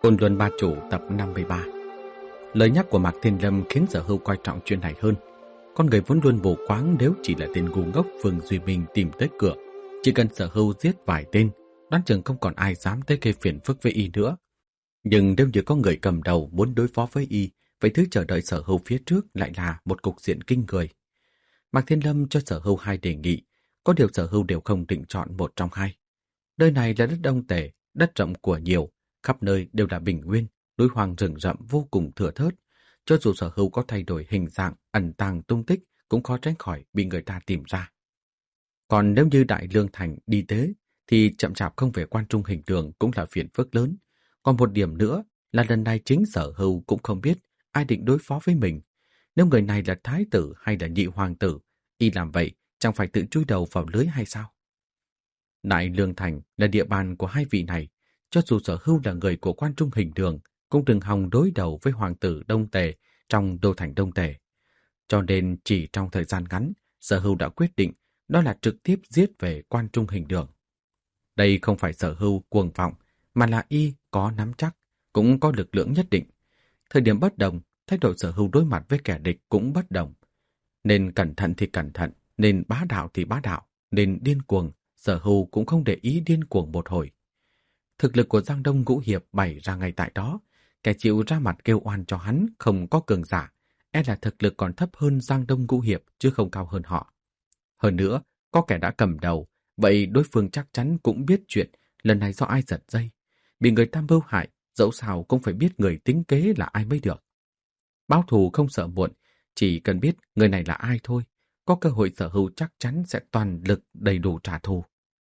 Côn Luân Ba Chủ tập 53. Lời nhắc của Mạc Thiên Lâm khiến Sở Hưu coi trọng chuyện này hơn. Con người vốn luôn mù quáng, nếu chỉ là tên ngu ngốc Vương Duy Minh tìm tới cửa, chỉ cần Sở Hưu giết vài tên, đoán chừng không còn ai dám tới gây phiền phức với y nữa. Nhưng nếu như có người cầm đầu muốn đối phó với y, vậy thứ chờ đợi Sở Hưu phía trước lại là một cục diện kinh người. Mạc Thiên Lâm cho Sở Hưu hai đề nghị, có điều Sở Hưu đều không định chọn một trong hai. Nơi này là đất Đông Tề, đất rộng của nhiều, khắp nơi đều là bình nguyên, núi hoang rừng rậm vô cùng thưa thớt. Cho dù Sở Hưu có thay đổi hình dạng, ẩn tàng tung tích, cũng khó tránh khỏi bị người ta tìm ra. Còn nếu như Đại Lương Thành đi tới, thì chậm chạp không về Quan Trung Hình Đường cũng là phiền phức lớn. Còn một điểm nữa là lần này chính Sở Hưu cũng không biết ai định đối phó với mình. Nếu người này là thái tử hay là nhị hoàng tử, y làm vậy chẳng phải tự chui đầu vào lưới hay sao? Đại Lương Thành là địa bàn của hai vị này. Cho dù Sở Hưu là người của Quan Trung Hình Đường, cũng đừng hòng đối đầu với hoàng tử Đông Tề trong đô thành Đông Tề. Cho nên chỉ trong thời gian ngắn, Sở Hưu đã quyết định đó là trực tiếp giết về Quan Trung Hình Đường. Đây không phải Sở Hưu cuồng vọng, mà là y có nắm chắc, cũng có lực lượng nhất định. Thời điểm bất đồng, thái độ Sở Hưu đối mặt với kẻ địch cũng bất đồng. Nên cẩn thận thì cẩn thận, nên bá đạo thì bá đạo, nên điên cuồng, Sở Hưu cũng không để ý điên cuồng một hồi. Thực lực của Giang Đông Ngũ Hiệp bày ra ngay tại đó, kẻ chịu ra mặt kêu oan cho hắn không có cường giả, e là thực lực còn thấp hơn Giang Đông Ngũ Hiệp chứ không cao hơn họ. Hơn nữa, có kẻ đã cầm đầu, vậy đối phương chắc chắn cũng biết chuyện lần này do ai giật dây. Bị người ta mưu hại, dẫu sao cũng phải biết người tính kế là ai mới được. Báo thù không sợ muộn, chỉ cần biết người này là ai thôi, có cơ hội Sở Hưu chắc chắn sẽ toàn lực đầy đủ trả thù.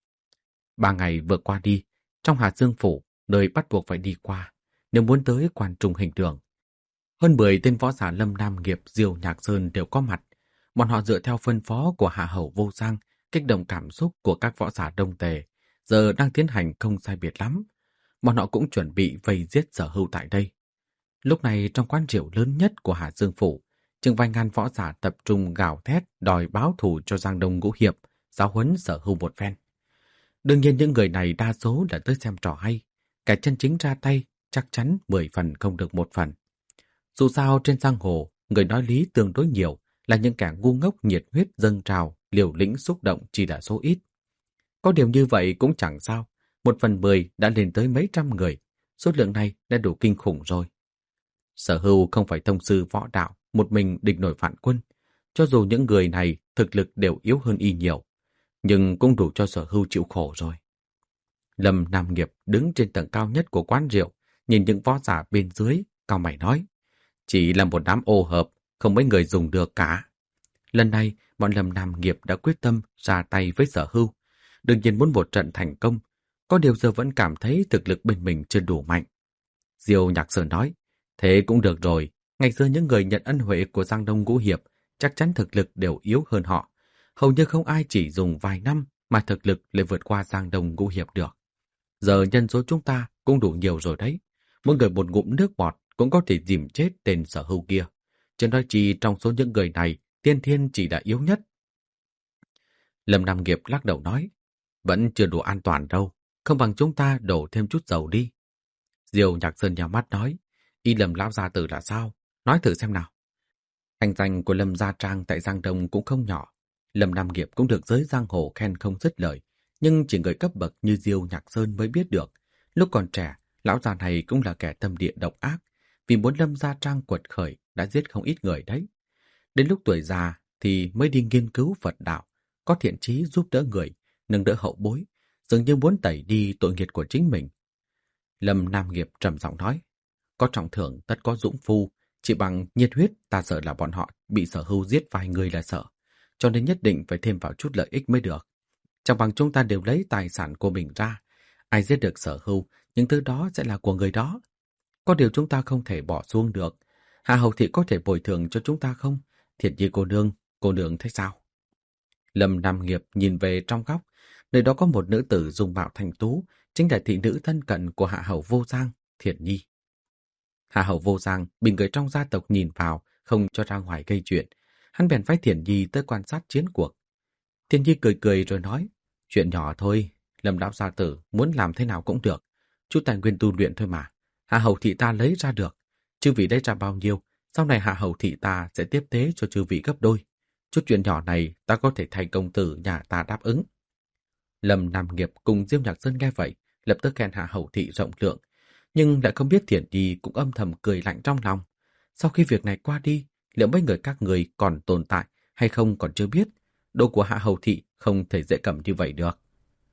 3 ngày vừa qua đi, trong Hà Dương Phủ, nơi bắt buộc phải đi qua, nếu muốn tới Quan Trung Hình Đường. Hơn 10 tên võ giả Lâm Nam Nghiệp, Diêu Nhạc Sơn đều có mặt. Bọn họ dựa theo phân phó của Hạ Hầu Vô Giang, kích động cảm xúc của các võ giả Đông Tề, giờ đang tiến hành không sai biệt lắm. Bọn họ cũng chuẩn bị vây giết Sở Hưu tại đây. Lúc này trong quán rượu lớn nhất của Hà Dương Phủ, chừng vài ngàn võ giả tập trung gào thét đòi báo thù cho Giang Đông Ngũ Hiệp, giáo huấn Sở Hưu một phen. Đương nhiên những người này đa số là tới xem trò hay. Kẻ chân chính ra tay chắc chắn 10 phần không được 1 phần. Dù sao trên giang hồ, người nói lý tương đối nhiều là những kẻ ngu ngốc nhiệt huyết dâng trào, liều lĩnh xúc động chỉ là số ít. Có điều như vậy cũng chẳng sao. 1/10 đã lên tới mấy trăm người. Số lượng này đã đủ kinh khủng rồi. Sở Hưu không phải thông sư võ đạo, một mình địch nổi vạn quân. Cho dù những người này thực lực đều yếu hơn y nhiều, nhưng cũng đủ cho Sở Hưu chịu khổ rồi. Lâm Nam Nghiệp đứng trên tầng cao nhất của quán rượu, nhìn những võ giả bên dưới, cau mày nói, chỉ là một đám ô hợp, không mấy người dùng được cả. Lần này, bọn Lâm Nam Nghiệp đã quyết tâm ra tay với Sở Hưu, đương nhiên muốn một trận thành công, có điều giờ vẫn cảm thấy thực lực bên mình chưa đủ mạnh. Diêu Nhạc Sơn nói, thế cũng được rồi, ngày xưa những người nhận ân huệ của Giang Đông Ngũ Hiệp chắc chắn thực lực đều yếu hơn họ. Hầu như không ai chỉ dùng vài năm mà thực lực lại vượt qua Giang Đông Ngũ Hiệp được. Giờ nhân số chúng ta cũng đủ nhiều rồi đấy. Mỗi người một ngụm nước bọt cũng có thể dìm chết tên Sở Hưu kia. Chứ nói chi trong số những người này, Tiên Thiên chỉ là yếu nhất. Lâm Nam Nghiệp lắc đầu nói, vẫn chưa đủ an toàn đâu, không bằng chúng ta đổ thêm chút dầu đi. Diêu Nhạc Sơn nhắm mắt nói, y Lâm lão gia tử là sao? Nói thử xem nào. Thành danh của Lâm Gia Trang tại Giang Đông cũng không nhỏ. Lâm Nam Nghiệp cũng được giới giang hồ khen không dứt lời, nhưng chỉ người cấp bậc như Diêu Nhạc Sơn mới biết được. Lúc còn trẻ, lão già này cũng là kẻ tâm địa độc ác, vì muốn Lâm Gia Trang quật khởi đã giết không ít người đấy. Đến lúc tuổi già thì mới đi nghiên cứu Phật đạo, có thiện chí giúp đỡ người, nâng đỡ hậu bối, dường như muốn tẩy đi tội nghiệp của chính mình. Lâm Nam Nghiệp trầm giọng nói, có trọng thưởng tất có dũng phu, chỉ bằng nhiệt huyết ta sợ là bọn họ bị Sở Hưu giết vài người là sợ, cho nên nhất định phải thêm vào chút lợi ích mới được. Chẳng bằng chúng ta đều lấy tài sản của mình ra, ai giết được Sở Hưu, những thứ đó sẽ là của người đó. Có điều chúng ta không thể bỏ xuống được. Hạ Hầu Thị có thể bồi thường cho chúng ta không? Thiệt nhi cô nương thấy sao? Lâm Nam Nghiệp nhìn về trong góc, nơi đó có một nữ tử dung mạo thanh tú, chính là thị nữ thân cận của Hạ Hầu Vô Giang, Thiệt nhi. Hạ Hầu Vô Giang bị người trong gia tộc nhìn vào, không cho ra ngoài gây chuyện. Hắn bèn phái Thiển Nhi tới quan sát chiến cuộc. Thiển Nhi cười cười rồi nói, chuyện nhỏ thôi, Lâm lão gia tử muốn làm thế nào cũng được. Chút tài nguyên tu luyện thôi mà. Hạ hầu thị ta lấy ra được. Chư vị lấy ra bao nhiêu, sau này hạ hầu thị ta sẽ tiếp tế cho chư vị gấp đôi. Chút chuyện nhỏ này ta có thể thay công tử nhà ta đáp ứng. Lâm Nam Nghiệp cùng Diêu Nhạc Sơn nghe vậy, lập tức khen hạ hầu thị rộng lượng, nhưng lại không biết Thiển Nhi cũng âm thầm cười lạnh trong lòng. Sau khi việc này qua đi, liệu mấy người các người còn tồn tại hay không còn chưa biết. Đồ của hạ hầu thị không thể dễ cầm như vậy được.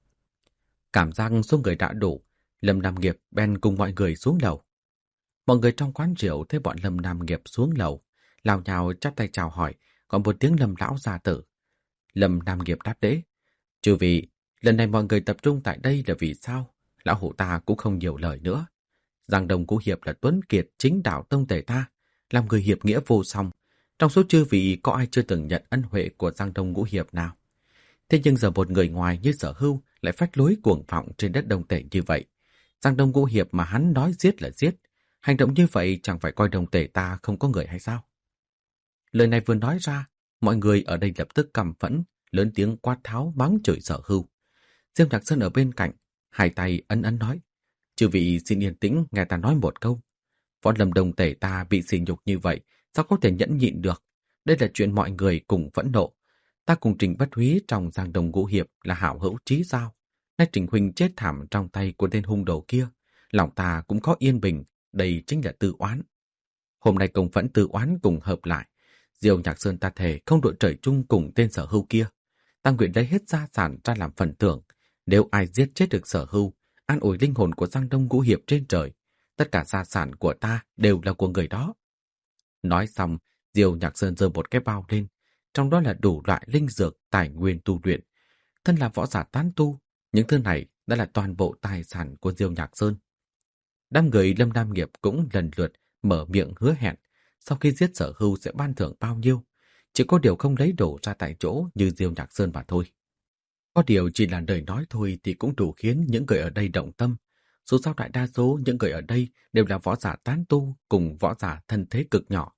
Cảm giác số người đã đủ, Lâm Nam Nghiệp bèn cùng mọi người xuống lầu. Mọi người trong quán rượu thấy bọn Lâm Nam Nghiệp xuống lầu, lao nhào chắp tay chào hỏi, còn một tiếng Lâm lão gia tử. Lâm Nam Nghiệp đáp lễ: "Chư vị, lần này mọi người tập trung tại đây là vì sao?" Lão hủ ta cũng không nhiều lời nữa. Giang Đông Ngũ Hiệp là tuấn kiệt chính đạo tông tể ta, làm người hiệp nghĩa vô song. Trong số chư vị có ai chưa từng nhận ân huệ của Giang Đông Ngũ Hiệp nào? Thế nhưng giờ một người ngoài như Sở Hưu lại phách lối cuồng vọng trên đất Đông Tể như vậy. Giang Đông Ngũ Hiệp mà hắn nói giết là giết. Hành động như vậy chẳng phải coi Đông Tể ta không có người hay sao? Lời này vừa nói ra, mọi người ở đây lập tức căm phẫn, lớn tiếng quát tháo mắng chửi Sở Hưu. Diêm Nhạc Sơn ở bên cạnh, hai tay ân ân nói: "Chư vị xin yên tĩnh nghe ta nói một câu. Võ Lâm Đông Tể ta bị sỉ nhục như vậy, sao có thể nhẫn nhịn được? Đây là chuyện mọi người cùng phẫn nộ. Ta cùng Trình Bất Húy trong Giang Đông Ngũ Hiệp là hảo hữu chí giao. Nay Trình huynh chết thảm trong tay của tên hung đồ kia, lòng ta cũng có yên bình, đây chính là tư oán. Hôm nay công phẫn tư oán cùng hợp lại, Diêu Nhạc Sơn ta thề không đội trời chung cùng tên Sở Hưu kia. Ta nguyện lấy hết gia sản ra làm phần thưởng, nếu ai giết chết được Sở Hưu, an ủi linh hồn của Giang Đông Ngũ Hiệp trên trời, tất cả gia sản của ta đều là của người đó." Nói xong, Diêu Nhạc Sơn giơ một cái bao lên, trong đó là đủ loại linh dược, tài nguyên tu luyện. Thân là võ giả tán tu, những thứ này đã là toàn bộ tài sản của Diêu Nhạc Sơn. Đám người Lâm Nam Nghiệp cũng lần lượt mở miệng hứa hẹn, sau khi giết Sở Hưu sẽ ban thưởng bao nhiêu, chỉ có điều không lấy đổ ra tại chỗ như Diêu Nhạc Sơn mà thôi. Có điều chỉ là lời nói thôi thì cũng đủ khiến những người ở đây động tâm. Dù sao đại đa số những người ở đây đều là võ giả tán tu cùng võ giả thân thế cực nhỏ.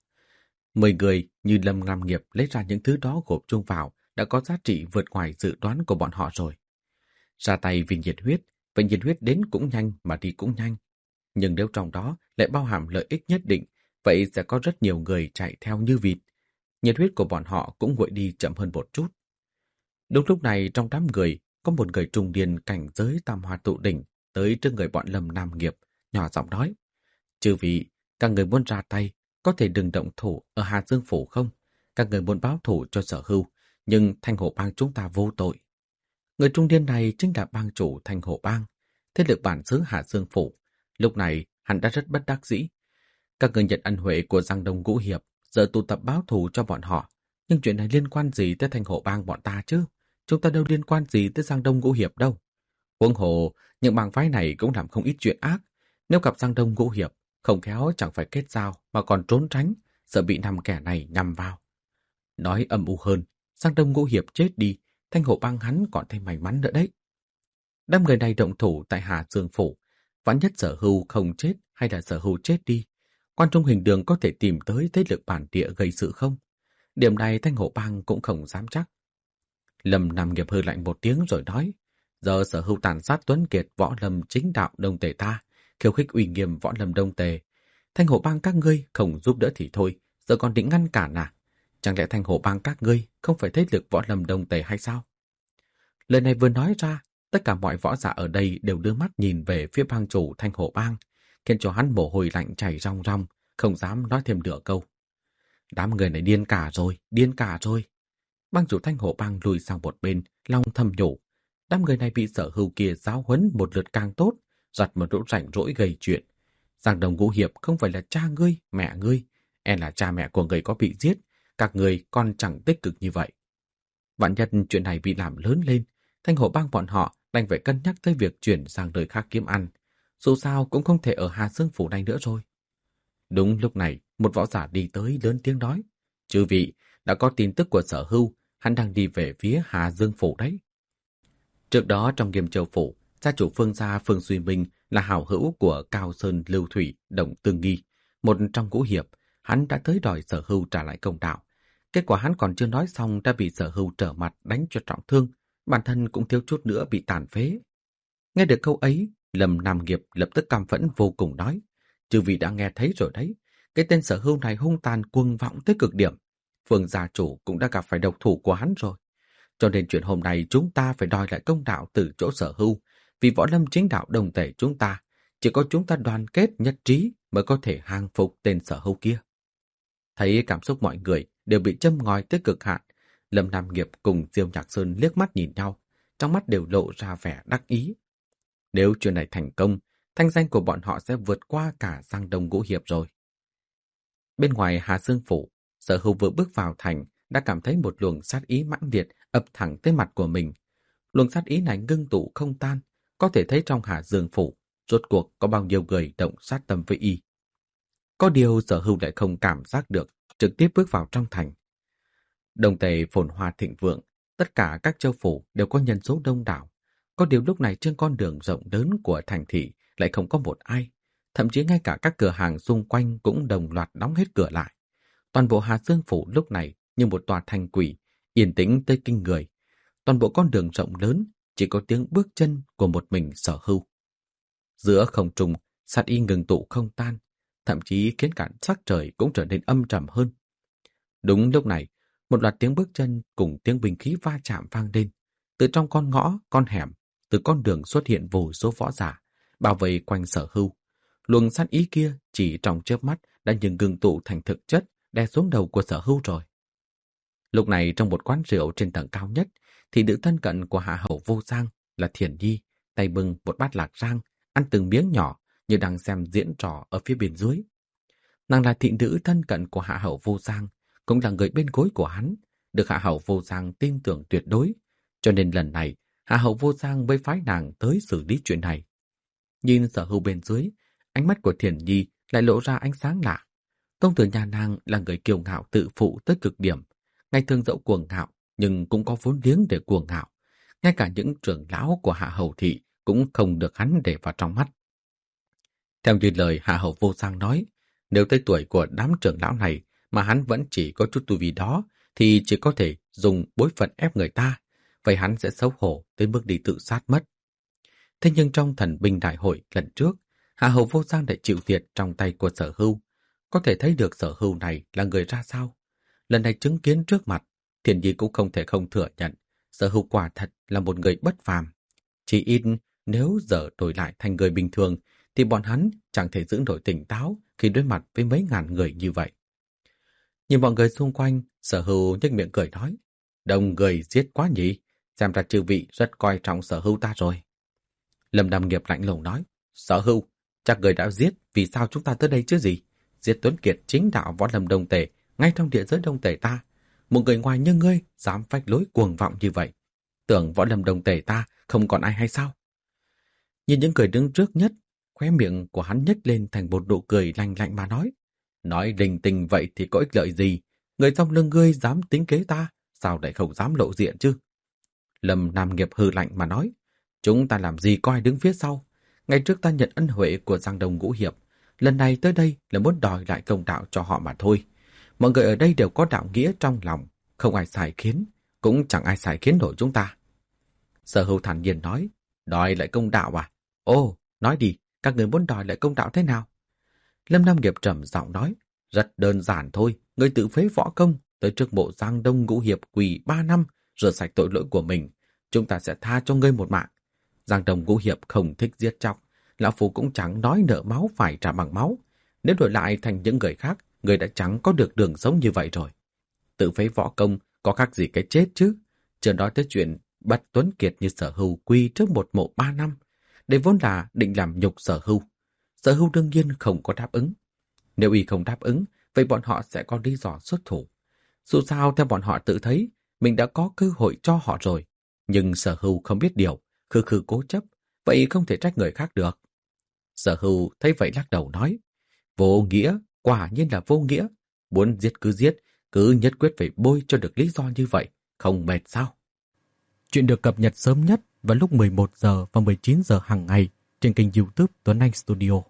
10 người như Lâm Nam Nghiệp lấy ra những thứ đó gộp chung vào đã có giá trị vượt ngoài dự đoán của bọn họ rồi. Ra tay vì nhiệt huyết, vậy nhiệt huyết đến cũng nhanh mà đi cũng nhanh. Nhưng nếu trong đó lại bao hàm lợi ích nhất định, vậy sẽ có rất nhiều người chạy theo như vịt. Nhiệt huyết của bọn họ cũng nguội đi chậm hơn một chút. Đúng lúc này trong đám người có một người trung niên cảnh giới tam hoa tụ đỉnh tới trước người bọn Lâm Nam Nghiệp, nhỏ giọng nói: "Chư vị, các người muốn ra tay, có thể đừng động thủ ở Hà Dương Phủ không? Các người muốn báo thù cho Sở Hưu, nhưng Thanh Hổ Bang chúng ta vô tội." Người trung niên này chính là bang chủ Thanh Hổ Bang, thế lực bản xứ Hà Dương Phủ. Lúc này hắn đã rất bất đắc dĩ. Các người nhận ân huệ của Giang Đông Ngũ Hiệp, giờ tụ tập báo thù cho bọn họ. Nhưng chuyện này liên quan gì tới Thanh Hổ Bang bọn ta chứ? Chúng ta đâu liên quan gì tới Giang Đông Ngũ Hiệp đâu. Huống hồ, những bang phái này cũng làm không ít chuyện ác. Nếu gặp Giang Đông Ngũ Hiệp, không khéo chẳng phải kết giao mà còn trốn tránh, sợ bị năm kẻ này nhằm vào. Nói âm u hơn, Giang Đông Ngũ Hiệp chết đi, Thanh Hổ Bang hắn còn thêm may mắn nữa đấy. Đám người này động thủ tại Hà Dương Phủ, vạn nhất Sở Hưu không chết hay là Sở Hưu chết đi, Quan Trung Hình Đường có thể tìm tới thế lực bản địa gây sự không? Điểm này Thanh Hổ Bang cũng không dám chắc. Lâm Nam Nghiệp hừ lạnh một tiếng rồi nói: "Giờ Sở Hưu tàn sát tuấn kiệt võ lâm chính đạo Đông Tề ta, khiêu khích uy nghiêm võ lâm Đông Tề. Thanh Hổ Bang các ngươi không giúp đỡ thì thôi, giờ còn định ngăn cản à? Chẳng lẽ Thanh Hổ Bang các ngươi không phải thế lực võ lâm Đông Tề hay sao?" Lời này vừa nói ra, tất cả mọi võ giả ở đây đều đưa mắt nhìn về phía bang chủ Thanh Hổ Bang, khiến cho hắn mồ hôi lạnh chảy ròng ròng, không dám nói thêm nửa câu. Đám người này điên cả rồi, điên cả rồi. Bang chủ Thanh Hổ Bang lùi sang một bên, lòng thầm nhủ. Đám người này bị Sở Hưu kia giáo huấn một lượt càng tốt, giặt một lúc rảnh rỗi gây chuyện. Giang Đông Ngũ Hiệp không phải là cha ngươi, mẹ ngươi, là cha mẹ của người có bị giết, các người còn chẳng tích cực như vậy. Vạn nhất chuyện này bị làm lớn lên, Thanh Hổ Bang bọn họ đành phải cân nhắc tới việc chuyển sang nơi khác kiếm ăn. Dù sao cũng không thể ở Hà Dương Phủ này nữa rồi. Đúng lúc này, một võ giả đi tới lớn tiếng nói: "Chư vị, đã có tin tức của Sở Hưu, hắn đang đi về phía Hà Dương Phủ đấy." Trước đó trong Nghiêm Châu Phủ, gia chủ Phương gia Phương Duy Minh là hảo hữu của Cao Sơn Lưu Thủy, Đồng Tương Nghi, một trong ngũ hiệp. Hắn đã tới đòi Sở Hưu trả lại công đạo. Kết quả hắn còn chưa nói xong đã bị Sở Hưu trở mặt đánh cho trọng thương, bản thân cũng thiếu chút nữa bị tàn phế. Nghe được câu ấy, Lâm Nam Nghiệp lập tức căm phẫn vô cùng nói: Chư vị đã nghe thấy rồi đấy. Cái tên Sở Hưu này hung tàn cuồng vọng tới cực điểm. Phương gia chủ cũng đã gặp phải độc thủ của hắn rồi. Cho nên chuyện hôm nay chúng ta phải đòi lại công đạo từ chỗ Sở Hưu. Vì võ lâm chính đạo đồng tể chúng ta, chỉ có chúng ta đoàn kết nhất trí mới có thể hàng phục tên Sở Hưu kia. Thấy cảm xúc mọi người đều bị châm ngòi tới cực hạn, Lâm Nam Nghiệp cùng Diêu Nhạc Sơn liếc mắt nhìn nhau, trong mắt đều lộ ra vẻ đắc ý. Nếu chuyện này thành công, thanh danh của bọn họ sẽ vượt qua cả Giang Đông Ngũ Hiệp rồi. Bên ngoài Hà Dương Phủ, Sở Hưu vừa bước vào thành đã cảm thấy một luồng sát ý mãnh liệt ập thẳng tới mặt của mình. Luồng sát ý này ngưng tụ không tan, có thể thấy trong Hà Dương Phủ rốt cuộc có bao nhiêu người động sát tâm với y. Có điều Sở Hưu lại không cảm giác được, trực tiếp bước vào trong thành. Đông Tề phồn hoa thịnh vượng, tất cả các châu phủ đều có nhân số đông đảo. Có điều lúc này trên con đường rộng lớn của thành thị lại không có một ai. Thậm chí ngay cả các cửa hàng xung quanh cũng đồng loạt đóng hết cửa lại. Toàn bộ Hà Dương Phủ lúc này như một tòa thành quỷ, yên tĩnh tới kinh người. Toàn bộ con đường rộng lớn chỉ có tiếng bước chân của một mình Sở Hưu. Giữa không trung, sát ý ngừng tụ không tan, thậm chí khiến cả sắc trời cũng trở nên âm trầm hơn. Đúng lúc này, một loạt tiếng bước chân cùng tiếng binh khí va chạm vang lên. Từ trong con ngõ, con hẻm, từ con đường xuất hiện vô số võ giả, bao vây quanh Sở Hưu. Luồng sát ý kia chỉ trong chớp mắt đã ngừng tụ thành thực chất, đè xuống đầu của Sở Hưu rồi. Lúc này trong một quán rượu trên tầng cao nhất, thì nữ thân cận của Hạ Hầu Vô Giang là Thiển Nhi, tay bưng một bát lạc rang, ăn từng miếng nhỏ như đang xem diễn trò ở phía bên dưới. Nàng là thị nữ thân cận của Hạ Hầu Vô Giang, cũng là người bên gối của hắn, được Hạ Hầu Vô Giang tin tưởng tuyệt đối, cho nên lần này Hạ Hầu Vô Giang mới phái nàng tới xử lý chuyện này. Nhìn Sở Hưu bên dưới, ánh mắt của Thiển Nhi lại lộ ra ánh sáng lạ. Công tử nhà nàng là người kiêu ngạo tự phụ tới cực điểm, ngày thường dẫu cuồng ngạo nhưng cũng có vốn liếng để cuồng ngạo. Ngay cả những trưởng lão của Hạ Hầu thị cũng không được hắn để vào trong mắt. Theo như lời Hạ Hầu Vô Giang nói, nếu tới tuổi của đám trưởng lão này mà hắn vẫn chỉ có chút tu vi đó, thì chỉ có thể dùng bối phận ép người ta, vậy hắn sẽ xấu hổ tới mức đi tự sát mất. Thế nhưng trong thần binh đại hội lần trước, Hạ Hầu Vô Giang đã chịu thiệt trong tay của Sở Hưu. Có thể thấy được Sở Hưu này là người ra sao. Lần này chứng kiến trước mặt, Thiền Nhi cũng không thể không thừa nhận Sở Hưu quả thật là một người bất phàm. Chỉ ít nếu giờ đổi lại thành người bình thường thì bọn hắn chẳng thể giữ nổi tỉnh táo khi đối mặt với mấy ngàn người như vậy. Nhìn mọi người xung quanh, Sở Hưu nhếch miệng cười nói, đông người giết quá nhỉ, xem ra chư vị rất coi trọng Sở Hưu ta rồi. Lâm Nam Nghiệp lạnh lùng nói, Sở Hưu, chắc người đã giết, vì sao chúng ta tới đây chứ gì? Giết Tuấn Kiệt chính đạo võ lâm Đông Tề, ngay trong địa giới Đông Tề ta. Một người ngoài như ngươi dám phách lối cuồng vọng như vậy, tưởng võ lâm Đông Tề ta không còn ai hay sao? Nhìn những người đứng trước nhất, khóe miệng của hắn nhếch lên thành một nụ cười lạnh lạnh mà nói linh tinh vậy thì có ích lợi gì? Người trong lưng ngươi dám tính kế ta, sao lại không dám lộ diện chứ? Lâm Nam Nghiệp hừ lạnh mà nói, chúng ta làm gì có ai đứng phía sau? Ngày trước ta nhận ân huệ của Giang Đông Ngũ Hiệp, lần này tới đây là muốn đòi lại công đạo cho họ mà thôi. Mọi người ở đây đều có đạo nghĩa trong lòng, không ai sai khiến, cũng chẳng ai sai khiến nổi chúng ta. Sở Hưu thản nhiên nói, đòi lại công đạo à? Ồ, nói đi, các người muốn đòi lại công đạo thế nào? Lâm Nam Nghiệp trầm giọng nói, rất đơn giản thôi, người tự phế võ công, tới trước mộ Giang Đông Ngũ Hiệp quỳ 3 năm, rửa sạch tội lỗi của mình, chúng ta sẽ tha cho ngươi một mạng. Giang Đông Ngũ Hiệp không thích giết chóc, lão phu cũng chẳng nói nợ máu phải trả bằng máu. Nếu đổi lại thành những người khác, người đã chẳng có được đường sống như vậy rồi. Tự phế võ công có khác gì cái chết chứ? Chưa nói tới chuyện bắt Tuấn Kiệt như Sở Hưu quy trước một mộ 3 năm. Đây vốn là định làm nhục Sở Hưu. Sở Hưu đương nhiên không có đáp ứng. Nếu y không đáp ứng, vậy bọn họ sẽ có lý do xuất thủ. Dù sao theo bọn họ tự thấy, mình đã có cơ hội cho họ rồi. Nhưng Sở Hưu không biết điều, khư khư cố chấp, vậy không thể trách người khác được. Sở Hưu thấy vậy lắc đầu nói, vô nghĩa, quả nhiên là vô nghĩa. Muốn giết, cứ nhất quyết phải bôi cho được lý do như vậy, không mệt sao? Chuyện được cập nhật sớm nhất vào lúc 11 giờ và 19 giờ hàng ngày trên kênh YouTube Tuấn Anh Studio.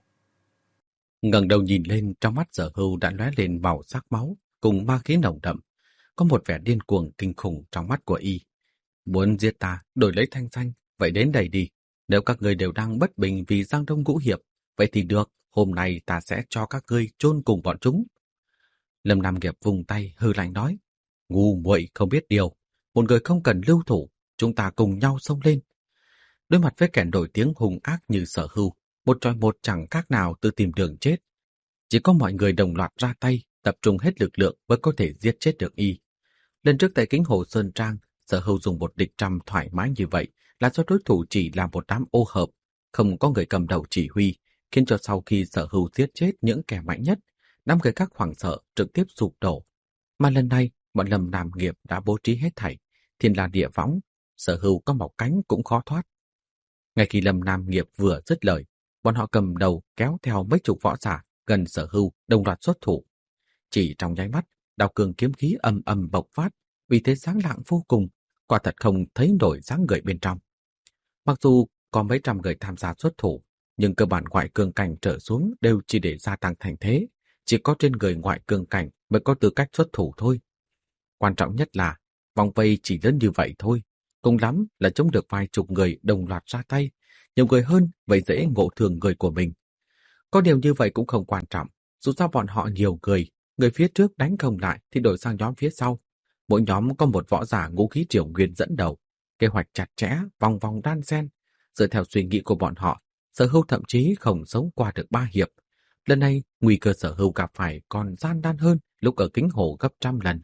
Ngẩng đầu nhìn lên, trong mắt Sở Hưu đã lóe lên màu sắc máu cùng ma khí nồng đậm, có một vẻ điên cuồng kinh khủng trong mắt của y. Muốn giết ta, đổi lấy thanh danh, vậy đến đây đi. Nếu các người đều đang bất bình vì Giang Đông Ngũ Hiệp, vậy thì được, hôm nay ta sẽ cho các ngươi chôn cùng bọn chúng. Lâm Nam Nghiệp vùng tay hừ lạnh nói, ngu muội không biết điều, một người không cần lưu thủ, chúng ta cùng nhau xông lên. Đối mặt với kẻ nổi tiếng hung ác như Sở Hưu, một trọi một chẳng khác nào tự tìm đường chết. Chỉ có mọi người đồng loạt ra tay, tập trung hết lực lượng mới có thể giết chết được y. Lần trước tại Kính Hồ Sơn Trang, Sở Hưu dùng một địch trăm thoải mái như vậy là do đối thủ chỉ là một đám ô hợp, không có người cầm đầu chỉ huy, khiến cho sau khi Sở Hưu giết chết những kẻ mạnh nhất, đám người khác hoảng sợ trực tiếp sụp đổ. Mà lần này, bọn Lâm Nam Nghiệp đã bố trí hết thảy, thiên la địa võng, Sở Hưu có mọc cánh cũng khó thoát. Ngay khi Lâm Nam Nghiệp vừa dứt lời, bọn họ cầm đầu kéo theo mấy chục võ giả gần Sở Hưu đồng loạt xuất thủ. Chỉ trong nháy mắt, đao cường kiếm khí ầm ầm bộc phát, vì thế sáng lạng vô cùng, quả thật không thấy nổi dáng người bên trong. Mặc dù có mấy trăm người tham gia xuất thủ, nhưng cơ bản ngoại cường cảnh trở xuống đều chỉ để gia tăng thành thế, chỉ có trên người ngoại cường cảnh mới có tư cách xuất thủ thôi. Quan trọng nhất là, vòng vây chỉ lớn như vậy thôi, cùng lắm là chống được vài chục người đồng loạt ra tay, nhiều người hơn vậy dễ ngộ thương người của mình. Có điều như vậy cũng không quan trọng, dù sao bọn họ nhiều người phía trước đánh không lại thì đổi sang nhóm phía sau. Mỗi nhóm có một võ giả ngũ khí triều nguyên dẫn đầu, kế hoạch chặt chẽ, vòng vòng đan xen. Dựa theo suy nghĩ của bọn họ, Sở Hưu thậm chí không sống qua được 3 hiệp. Lần này, nguy cơ Sở Hưu gặp phải còn gian nan hơn lúc ở Kính Hồ gấp trăm lần.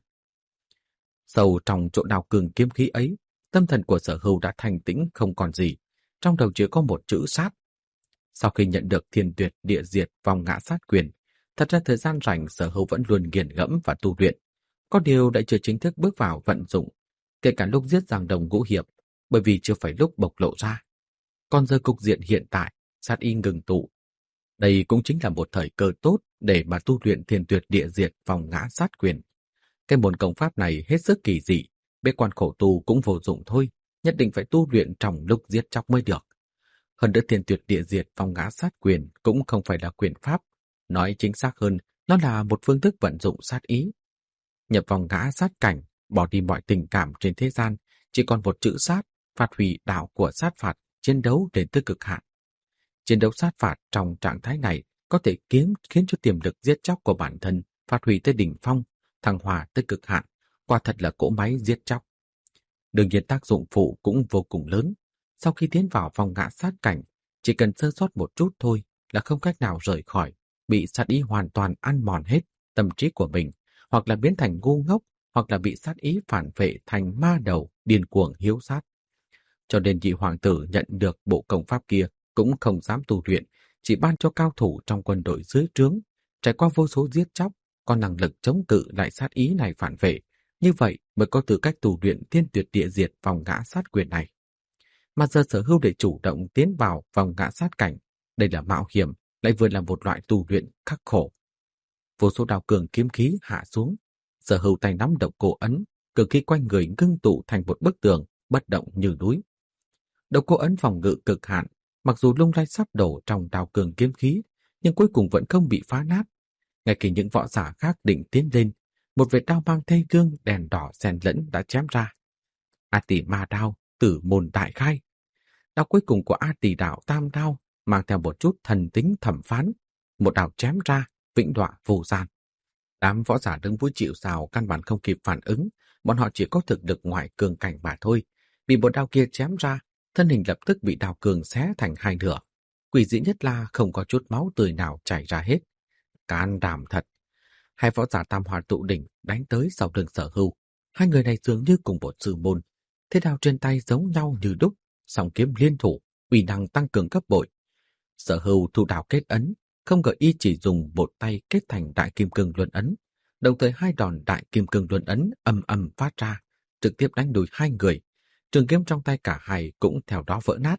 Sâu trong chỗ đao cường kiếm khí ấy, tâm thần của Sở Hưu đã thành tĩnh không còn gì, trong đầu chỉ có một chữ sát. Sau khi nhận được thiên tuyệt địa diệt vòng ngã sát quyền, thật ra thời gian rảnh Sở Hưu vẫn luôn nghiền ngẫm và tu luyện. Có điều đã chưa chính thức bước vào vận dụng, kể cả lúc giết Giang Đồng ngũ hiệp, bởi vì chưa phải lúc bộc lộ ra. Còn giờ cục diện hiện tại, sát y ngừng tụ. Đây cũng chính là một thời cơ tốt để mà tu luyện thiên tuyệt địa diệt vòng ngã sát quyền. Cái môn công pháp này hết sức kỳ dị, bế quan khổ tu cũng vô dụng thôi, nhất định phải tu luyện trong lúc giết chóc mới được. Hơn nữa thiên tuyệt địa diệt vòng ngã sát quyền cũng không phải là quyền pháp, nói chính xác hơn, nó là một phương thức vận dụng sát ý. Nhập vòng ngã sát cảnh, bỏ đi mọi tình cảm trên thế gian, chỉ còn một chữ sát, phát huy đạo của sát phạt, chiến đấu đến tới cực hạn. Chiến đấu sát phạt trong trạng thái này có thể khiến cho tiềm lực giết chóc của bản thân phát huy tới đỉnh phong, thăng hoa tới cực hạn, quả thật là cỗ máy giết chóc. Đương nhiên tác dụng phụ cũng vô cùng lớn. Sau khi tiến vào vòng ngã sát cảnh, chỉ cần sơ sót một chút thôi là không cách nào rời khỏi, bị sát ý hoàn toàn ăn mòn hết tâm trí của mình, hoặc là biến thành ngu ngốc, hoặc là bị sát ý phản vệ thành ma đầu, điên cuồng hiếu sát. Cho nên nhị hoàng tử nhận được bộ công pháp kia cũng không dám tu luyện, chỉ ban cho cao thủ trong quân đội dưới trướng, trải qua vô số giết chóc, có năng lực chống cự lại sát ý này phản vệ, như vậy mới có tư cách tu luyện thiên tuyệt địa diệt vòng ngã sát quyền này. Mà giờ Sở Hưu để chủ động tiến vào vòng ngã sát cảnh, đây là mạo hiểm, lại vừa là một loại tu luyện khắc khổ. Vô số đao cường kiếm khí hạ xuống, Sở Hưu tay nắm độc cô ấn, cường khí quanh người ngưng tụ thành một bức tường, bất động như núi. Độc cô ấn phòng ngự cực hạn, mặc dù lung lay sắp đổ trong đao cường kiếm khí, nhưng cuối cùng vẫn không bị phá nát. Ngay khi những võ giả khác định tiến lên, một vệt đao mang thê lương đèn đỏ xen lẫn đã chém ra. A Tỷ Ma đao, tử môn đại khai. Đao cuối cùng của A Tỷ đạo tam đao mang theo một chút thần tính thẩm phán, một đao chém ra, vĩnh đọa vô gian. Đám võ giả đứng vui chịu sào căn bản không kịp phản ứng, bọn họ chỉ có thực lực ngoại cường cảnh mà thôi. Bị một đao kia chém ra, thân hình lập tức bị đao cường xé thành hai nửa. Quỷ dị nhất là không có chút máu tươi nào chảy ra hết. Can đảm thật. Hai võ giả tam hoa tụ đỉnh đánh tới sau lưng Sở Hưu. Hai người này dường như cùng một sư môn. Thế đao trên tay giống nhau như đúc, song kiếm liên thủ, uy năng tăng cường gấp bội. Sở Hưu thu đao kết ấn, không ngờ y chỉ dùng một tay kết thành đại kim cương luân ấn, đồng thời hai đòn đại kim cương luân ấn ầm ầm phát ra, trực tiếp đánh đuổi hai người. Trường kiếm trong tay cả hai cũng theo đó vỡ nát.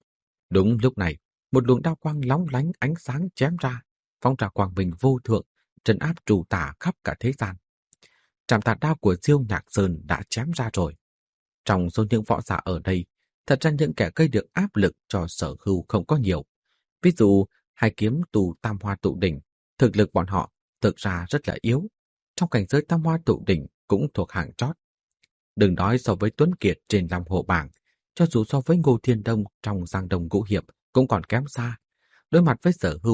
Đúng lúc này, một luồng đao quang lóng lánh ánh sáng chém ra, phóng ra quang minh vô thượng, trấn áp trù tả khắp cả thế gian. Trảm tà đao của Diêu Nhạc Sơn đã chém ra rồi. Trong số những võ giả ở đây, thật ra những kẻ gây được áp lực cho Sở Hưu không có nhiều. Ví dụ, hai kiếm tù tam hoa tụ đỉnh, thực lực bọn họ thực ra rất là yếu. Trong cảnh giới tam hoa tụ đỉnh cũng thuộc hạng chót. Đừng nói so với Tuấn Kiệt trên Long Hồ Bảng, cho dù so với Ngô Thiên Đông trong Giang Đông Ngũ Hiệp cũng còn kém xa. Đối mặt với Sở Hưu,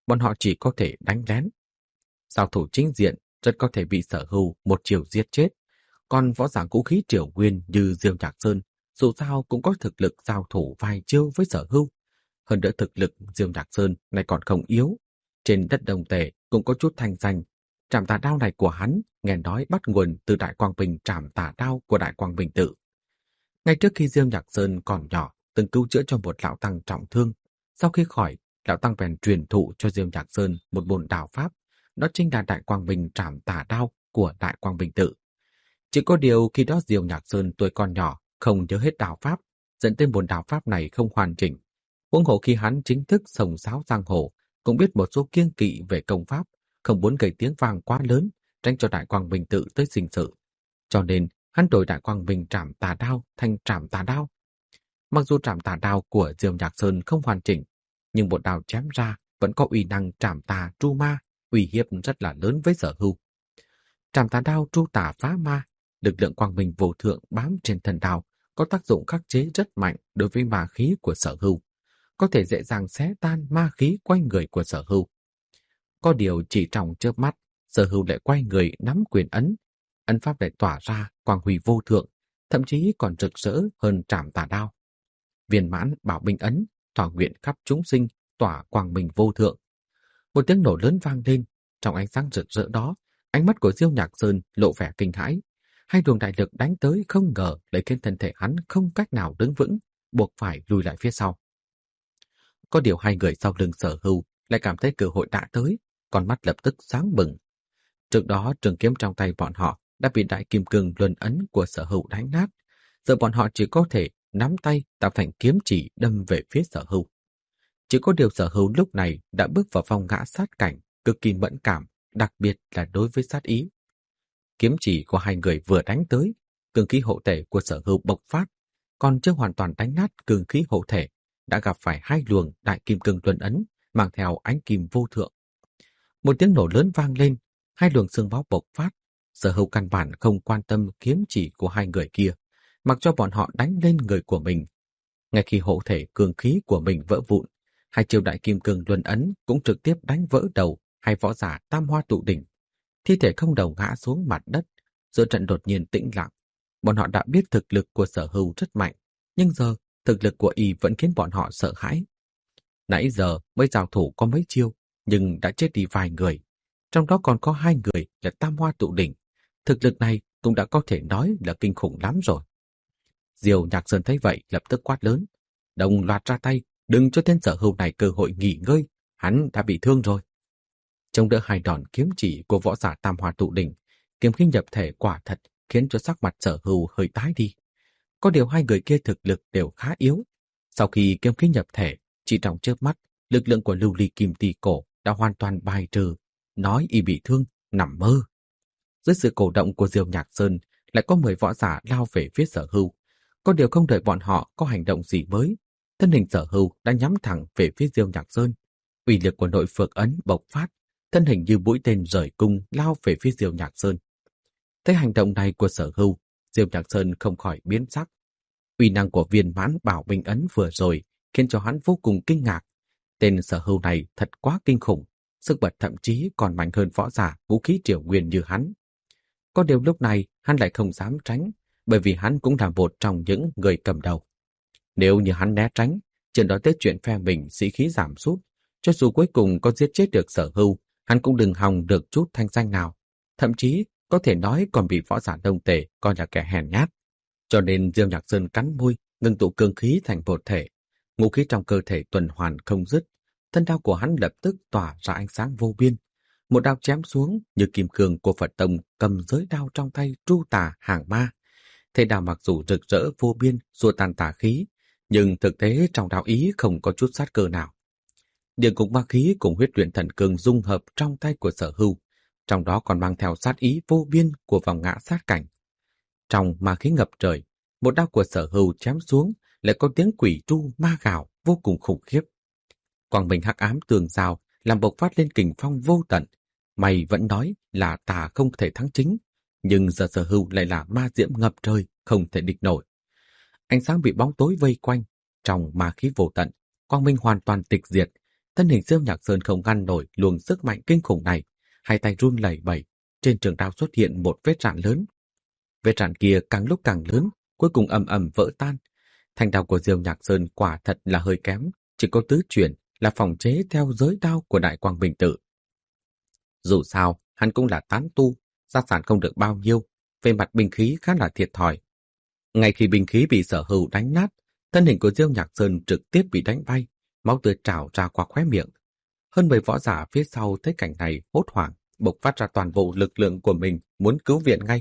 bọn họ chỉ có thể đánh lén. Giao thủ chính diện rất có thể bị Sở Hưu một chiều giết chết, còn võ giả vũ khí Triều Nguyên như Diêu Nhạc Sơn dù sao cũng có thực lực giao thủ vài chiêu với Sở Hưu. Hơn nữa thực lực Diêu Nhạc Sơn này còn không yếu, trên đất Đồng Tề cũng có chút thanh danh. Trảm tà đao này của hắn nghe nói bắt nguồn từ Đại Quang Bình trảm tà đao của Đại Quang Bình tự. Ngay trước khi Diêu Nhạc Sơn còn nhỏ, từng cứu chữa cho một lão tăng trọng thương. Sau khi khỏi, lão tăng bèn truyền thụ cho Diêu Nhạc Sơn một môn đạo pháp, đó chính là Đại Quang Bình trảm tà đao của Đại Quang Bình tự. Chỉ có điều khi đó Diêu Nhạc Sơn tuổi còn nhỏ, không nhớ hết đạo pháp, dẫn tới môn đạo pháp này không hoàn chỉnh. Huống hồ khi hắn chính thức sồng sáo giang hồ, cũng biết một số kiêng kỵ về công pháp, không muốn gây tiếng vang quá lớn, tránh cho Đại Quang Bình tự tới sinh sự. Cho nên hắn đổi Đại Quang Bình trảm tà đao thành trảm tà đao. Mặc dù trảm tà đao của Diêu Nhạc Sơn không hoàn chỉnh, nhưng một đao chém ra vẫn có uy năng trảm tà tru ma, uy hiếp rất là lớn với Sở Hưu. Trảm tà đao tru tà phá ma, lực lượng quang minh vô thượng bám trên thân đao, có tác dụng khắc chế rất mạnh đối với ma khí của Sở Hưu, có thể dễ dàng xé tan ma khí quanh người của Sở Hưu. Có điều chỉ trong chớp mắt, Sở Hưu lại quay người nắm quyền ấn, ấn pháp lại tỏa ra quang huy vô thượng, thậm chí còn rực rỡ hơn trảm tà đao. Viên mãn bảo binh ấn, thỏa nguyện khắp chúng sinh, tỏa quang minh vô thượng. Một tiếng nổ lớn vang lên, trong ánh sáng rực rỡ đó, ánh mắt của Diêu Nhạc Sơn lộ vẻ kinh hãi. Hai luồng đại lực đánh tới không ngờ lại khiến thân thể hắn không cách nào đứng vững, buộc phải lùi lại phía sau. Có điều hai người sau lưng Sở Hưu lại cảm thấy cơ hội đã tới, con mắt lập tức sáng bừng. Trước đó trường kiếm trong tay bọn họ đã bị đại kim cương luân ấn của Sở Hưu đánh nát, giờ bọn họ chỉ có thể nắm tay tạo thành kiếm chỉ đâm về phía Sở Hưu. Chỉ có điều Sở Hưu lúc này đã bước vào phong ngã sát cảnh, cực kỳ mẫn cảm, đặc biệt là đối với sát ý. Kiếm chỉ của hai người vừa đánh tới, cương khí hộ thể của Sở Hưu bộc phát, còn chưa hoàn toàn đánh nát cương khí hộ thể, đã gặp phải hai luồng đại kim cương luân ấn mang theo ánh kim vô thượng. Một tiếng nổ lớn vang lên, hai luồng xương máu bộc phát. Sở Hưu căn bản không quan tâm kiếm chỉ của hai người kia, mặc cho bọn họ đánh lên người của mình. Ngay khi hộ thể cương khí của mình vỡ vụn, hai chiêu đại kim cương luân ấn cũng trực tiếp đánh vỡ đầu hai võ giả tam hoa tụ đỉnh. Thi thể không đầu ngã xuống mặt đất, giữa trận đột nhiên tĩnh lặng. Bọn họ đã biết thực lực của Sở Hưu rất mạnh, nhưng giờ thực lực của y vẫn khiến bọn họ sợ hãi. Nãy giờ mới giao thủ có mấy chiêu, nhưng đã chết đi vài người. Trong đó còn có hai người là tam hoa tụ đỉnh. Thực lực này cũng đã có thể nói là kinh khủng lắm rồi. Diêu Nhạc Sơn thấy vậy lập tức quát lớn. Đồng loạt ra tay, đừng cho tên Sở Hưu này cơ hội nghỉ ngơi, hắn đã bị thương rồi. Chống đỡ hai đòn kiếm chỉ của võ giả tam hoa tụ đỉnh, kiếm khí nhập thể quả thật khiến cho sắc mặt Sở Hưu hơi tái đi. Có điều hai người kia thực lực đều khá yếu. Sau khi kiếm khí nhập thể, chỉ trong chớp mắt, lực lượng của lưu ly kim tỳ cổ đã hoàn toàn bài trừ, nói y bị thương, nằm mơ. Dưới sự cổ động của Diêu Nhạc Sơn, lại có 10 võ giả lao về phía Sở Hưu. Có điều không đợi bọn họ có hành động gì mới, thân hình Sở Hưu đã nhắm thẳng về phía Diêu Nhạc Sơn. Uy lực của nội phược ấn bộc phát, thân hình như mũi tên rời cung lao về phía Diêu Nhạc Sơn. Thấy hành động này của Sở Hưu, Diêu Nhạc Sơn không khỏi biến sắc. Uy năng của viên mãn bảo binh ấn vừa rồi khiến cho hắn vô cùng kinh ngạc. Tên Sở Hưu này thật quá kinh khủng, sức bật thậm chí còn mạnh hơn võ giả vũ khí Triều Nguyên như hắn. Có điều lúc này hắn lại không dám tránh, bởi vì hắn cũng là một trong những người cầm đầu. Nếu như hắn né tránh, chuyện đó tới chuyện phe mình sĩ khí giảm sút, cho dù cuối cùng có giết chết được Sở Hưu, hắn cũng đừng hòng được chút thanh danh nào. Thậm chí có thể nói còn bị võ giả Đông Tề coi là kẻ hèn nhát. Cho nên Diêu Nhạc Sơn cắn môi, ngưng tụ cương khí thành một thể. Ngũ khí trong cơ thể tuần hoàn không dứt, thân đao của hắn lập tức tỏa ra ánh sáng vô biên. Một đao chém xuống như kim cương của Phật Tông cầm giới đao trong tay tru tà hàng ma. Thế đao mặc dù rực rỡ vô biên, xua tan tà khí, nhưng thực tế trong đao ý không có chút sát cơ nào. Địa ngục ma khí cùng huyết luyện thần cương dung hợp trong tay của Sở Hưu, trong đó còn mang theo sát ý vô biên của vòng ngã sát cảnh. Trong ma khí ngập trời, một đao của Sở Hưu chém xuống lại có tiếng quỷ tru ma gào vô cùng khủng khiếp. Quang minh hắc ám tường rào làm bộc phát lên kình phong vô tận. Mày vẫn nói là tà không thể thắng chính, nhưng giờ Sở Hưu lại là ma diễm ngập trời, không thể địch nổi. Ánh sáng bị bóng tối vây quanh, trong ma khí vô tận, quang minh hoàn toàn tịch diệt, Thân hình Diêu Nhạc Sơn không ngăn nổi luồng sức mạnh kinh khủng này, hai tay run lẩy bẩy, trên trường đao xuất hiện một vết rạn lớn. Vết rạn kia càng lúc càng lớn, cuối cùng ầm ầm vỡ tan. Thanh đao của Diêu Nhạc Sơn quả thật là hơi kém, chỉ có tứ chuyển, là phòng chế theo giới đao của Đại Quang Bình Tự. Dù sao, hắn cũng là tán tu, gia sản không được bao nhiêu, về mặt binh khí khá là thiệt thòi. Ngay khi binh khí bị Sở Hưu đánh nát, thân hình của Diêu Nhạc Sơn trực tiếp bị đánh bay, máu tươi trào ra qua khóe miệng. Hơn 10 võ giả phía sau thấy cảnh này hốt hoảng, bộc phát ra toàn bộ lực lượng của mình muốn cứu viện ngay.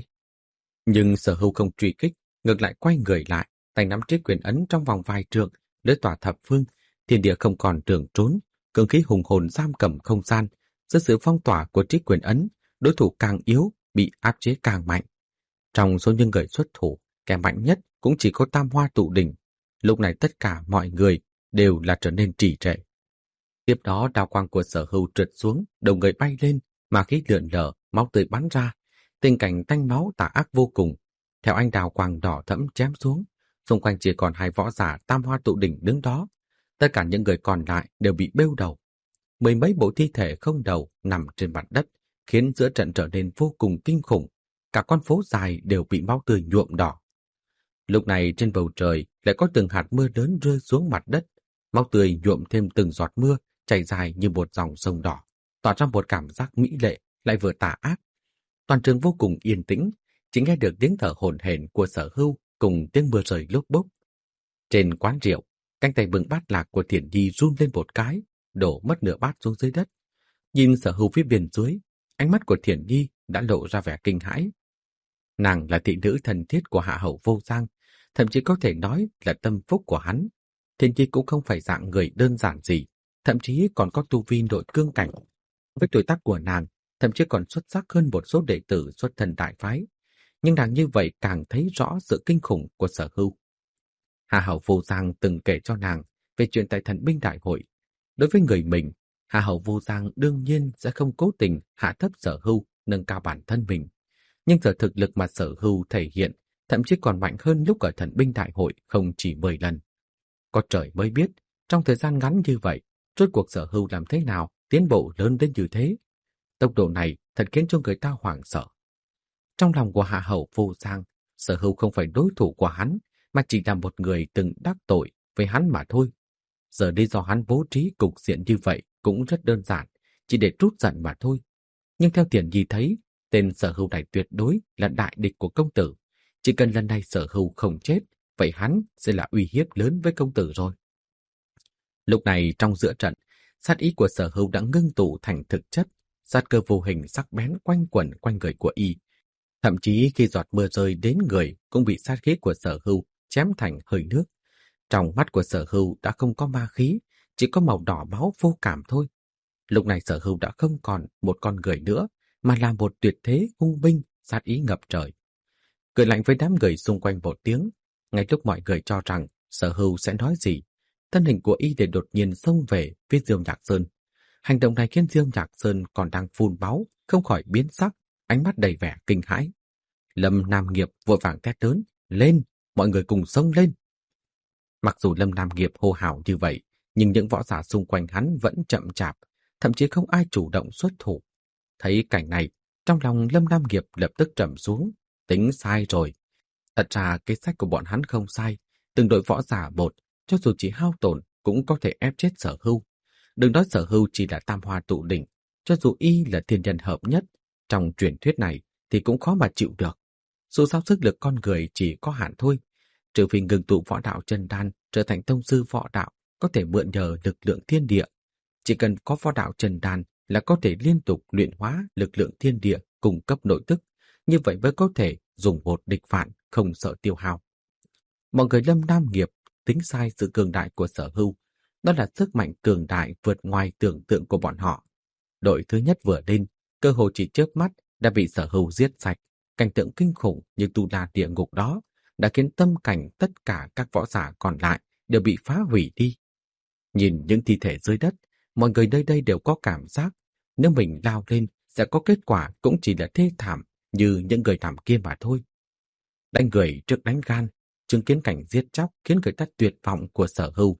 Nhưng Sở Hưu không truy kích, ngược lại quay người lại, tay nắm chiếc quyền ấn trong vòng vài trượng, lưỡi tỏa thập phương, thiên địa không còn đường trốn, cường khí hùng hồn giam cầm không gian. Dưới sự phong tỏa của chiếc quyền ấn, đối thủ càng yếu, bị áp chế càng mạnh. Trong số những người xuất thủ, kẻ mạnh nhất cũng chỉ có Tam Hoa Tụ Đỉnh. Lúc này tất cả mọi người đều là trở nên trì trệ. Tiếp đó đao quang của Sở Hưu trượt xuống, đầu người bay lên, mà khí lượn lờ, máu tươi bắn ra. Tình cảnh tanh máu tà ác vô cùng. Theo anh đào quang đỏ thẫm chém xuống, xung quanh chỉ còn 2 võ giả Tam Hoa Tụ Đỉnh đứng đó. Tất cả những người còn lại đều bị bêu đầu. 10 mấy bộ thi thể không đầu nằm trên mặt đất, khiến giữa trận trở nên vô cùng kinh khủng. Cả con phố dài đều bị máu tươi nhuộm đỏ. Lúc này trên bầu trời lại có từng hạt mưa lớn rơi xuống mặt đất. Máu tươi nhuộm thêm từng giọt mưa, chảy dài như một dòng sông đỏ, tỏa ra một cảm giác mỹ lệ lại vừa tà ác. Toàn trường vô cùng yên tĩnh, chỉ nghe được tiếng thở hổn hển của Sở Hưu cùng tiếng mưa rơi lốp bốp. Trên quán rượu, cánh tay bưng bát lạc của Thiển Nhi run lên một cái, đổ mất nửa bát xuống dưới đất. Nhìn Sở Hưu phía bên dưới, ánh mắt của Thiển Nhi đã lộ ra vẻ kinh hãi. Nàng là thị nữ thân thiết của Hạ Hầu Vô Giang, thậm chí có thể nói là tâm phúc của hắn. Thiển Nhi cũng không phải dạng người đơn giản gì, thậm chí còn có tu vi nội cương cảnh. Với tuổi tác của nàng, thậm chí còn xuất sắc hơn một số đệ tử xuất thân đại phái. Nhưng nàng như vậy càng thấy rõ sự kinh khủng của Sở Hưu. Hạ Hầu Vô Giang từng kể cho nàng về chuyện tại Thần binh đại hội. Đối với người mình, Hạ Hầu Vô Giang đương nhiên sẽ không cố tình hạ thấp Sở Hưu, nâng cao bản thân mình. Nhưng giờ thực lực mà Sở Hưu thể hiện thậm chí còn mạnh hơn lúc ở Thần binh đại hội không chỉ 10 lần. Có trời mới biết, trong thời gian ngắn như vậy, rốt cuộc Sở Hưu làm thế nào tiến bộ lớn đến như thế. Tốc độ này thật khiến cho người ta hoảng sợ. Trong lòng của Hạ Hầu Vô Giang, Sở Hưu không phải đối thủ của hắn, mà chỉ là một người từng đắc tội với hắn mà thôi. Giờ đi do hắn bố trí cục diện như vậy cũng rất đơn giản, chỉ để trút giận mà thôi. Nhưng theo Thiển Nhi thấy, tên Sở Hưu này tuyệt đối là đại địch của công tử. Chỉ cần lần này Sở Hưu không chết, vậy hắn sẽ là uy hiếp lớn với công tử rồi. Lúc này trong giữa trận, sát ý của Sở Hưu đã ngưng tụ thành thực chất, sát cơ vô hình sắc bén quanh quẩn quanh người của y. Thậm chí khi giọt mưa rơi đến người cũng bị sát khí của Sở Hưu chém thành hơi nước. Trong mắt của Sở Hưu đã không có ma khí, chỉ có màu đỏ máu vô cảm thôi. Lúc này Sở Hưu đã không còn một con người nữa, mà là một tuyệt thế hung binh, sát ý ngập trời. Cười lạnh với đám người xung quanh một tiếng, ngay lúc mọi người cho rằng Sở Hưu sẽ nói gì, thân hình của y để đột nhiên xông về phía Diêu Nhạc Sơn. Hành động này khiến Diêu Nhạc Sơn còn đang phun máu, không khỏi biến sắc, ánh mắt đầy vẻ kinh hãi. Lâm Nam Nghiệp vội vàng thét lớn, lên, mọi người cùng xông lên. Mặc dù Lâm Nam Nghiệp hô hào như vậy, nhưng những võ giả xung quanh hắn vẫn chậm chạp, thậm chí không ai chủ động xuất thủ. Thấy cảnh này, trong lòng Lâm Nam Nghiệp lập tức trầm xuống, tính sai rồi. Thật ra kế sách của bọn hắn không sai, từng đội võ giả một, cho dù chỉ hao tổn cũng có thể ép chết Sở Hưu. Đừng nói Sở Hưu chỉ là Tam Hoa Tụ Đỉnh, cho dù y là thiên nhân hợp nhất, trong truyền thuyết này thì cũng khó mà chịu được. Dù sao sức lực con người chỉ có hạn thôi, trừ phi ngừng tụ võ đạo chân đan trở thành tông sư võ đạo, có thể mượn nhờ lực lượng thiên địa. Chỉ cần có võ đạo chân đan là có thể liên tục luyện hóa lực lượng thiên địa cung cấp nội tức, như vậy mới có thể dùng một địch phản, không sợ tiêu hao. Mọi người Lâm Nam Nghiệp tính sai sự cường đại của Sở Hưu, đó là sức mạnh cường đại vượt ngoài tưởng tượng của bọn họ. Đội thứ nhất vừa lên, cơ hội chỉ chớp mắt đã bị Sở Hưu giết sạch. Cảnh tượng kinh khủng như tu la địa ngục đó đã khiến tâm cảnh tất cả các võ giả còn lại đều bị phá hủy đi. Nhìn những thi thể dưới đất, mọi người nơi đây đều có cảm giác nếu mình lao lên sẽ có kết quả cũng chỉ là thê thảm như những người làm kia mà thôi. Đánh người trước đánh gan, chứng kiến cảnh giết chóc khiến người ta tuyệt vọng của Sở Hưu,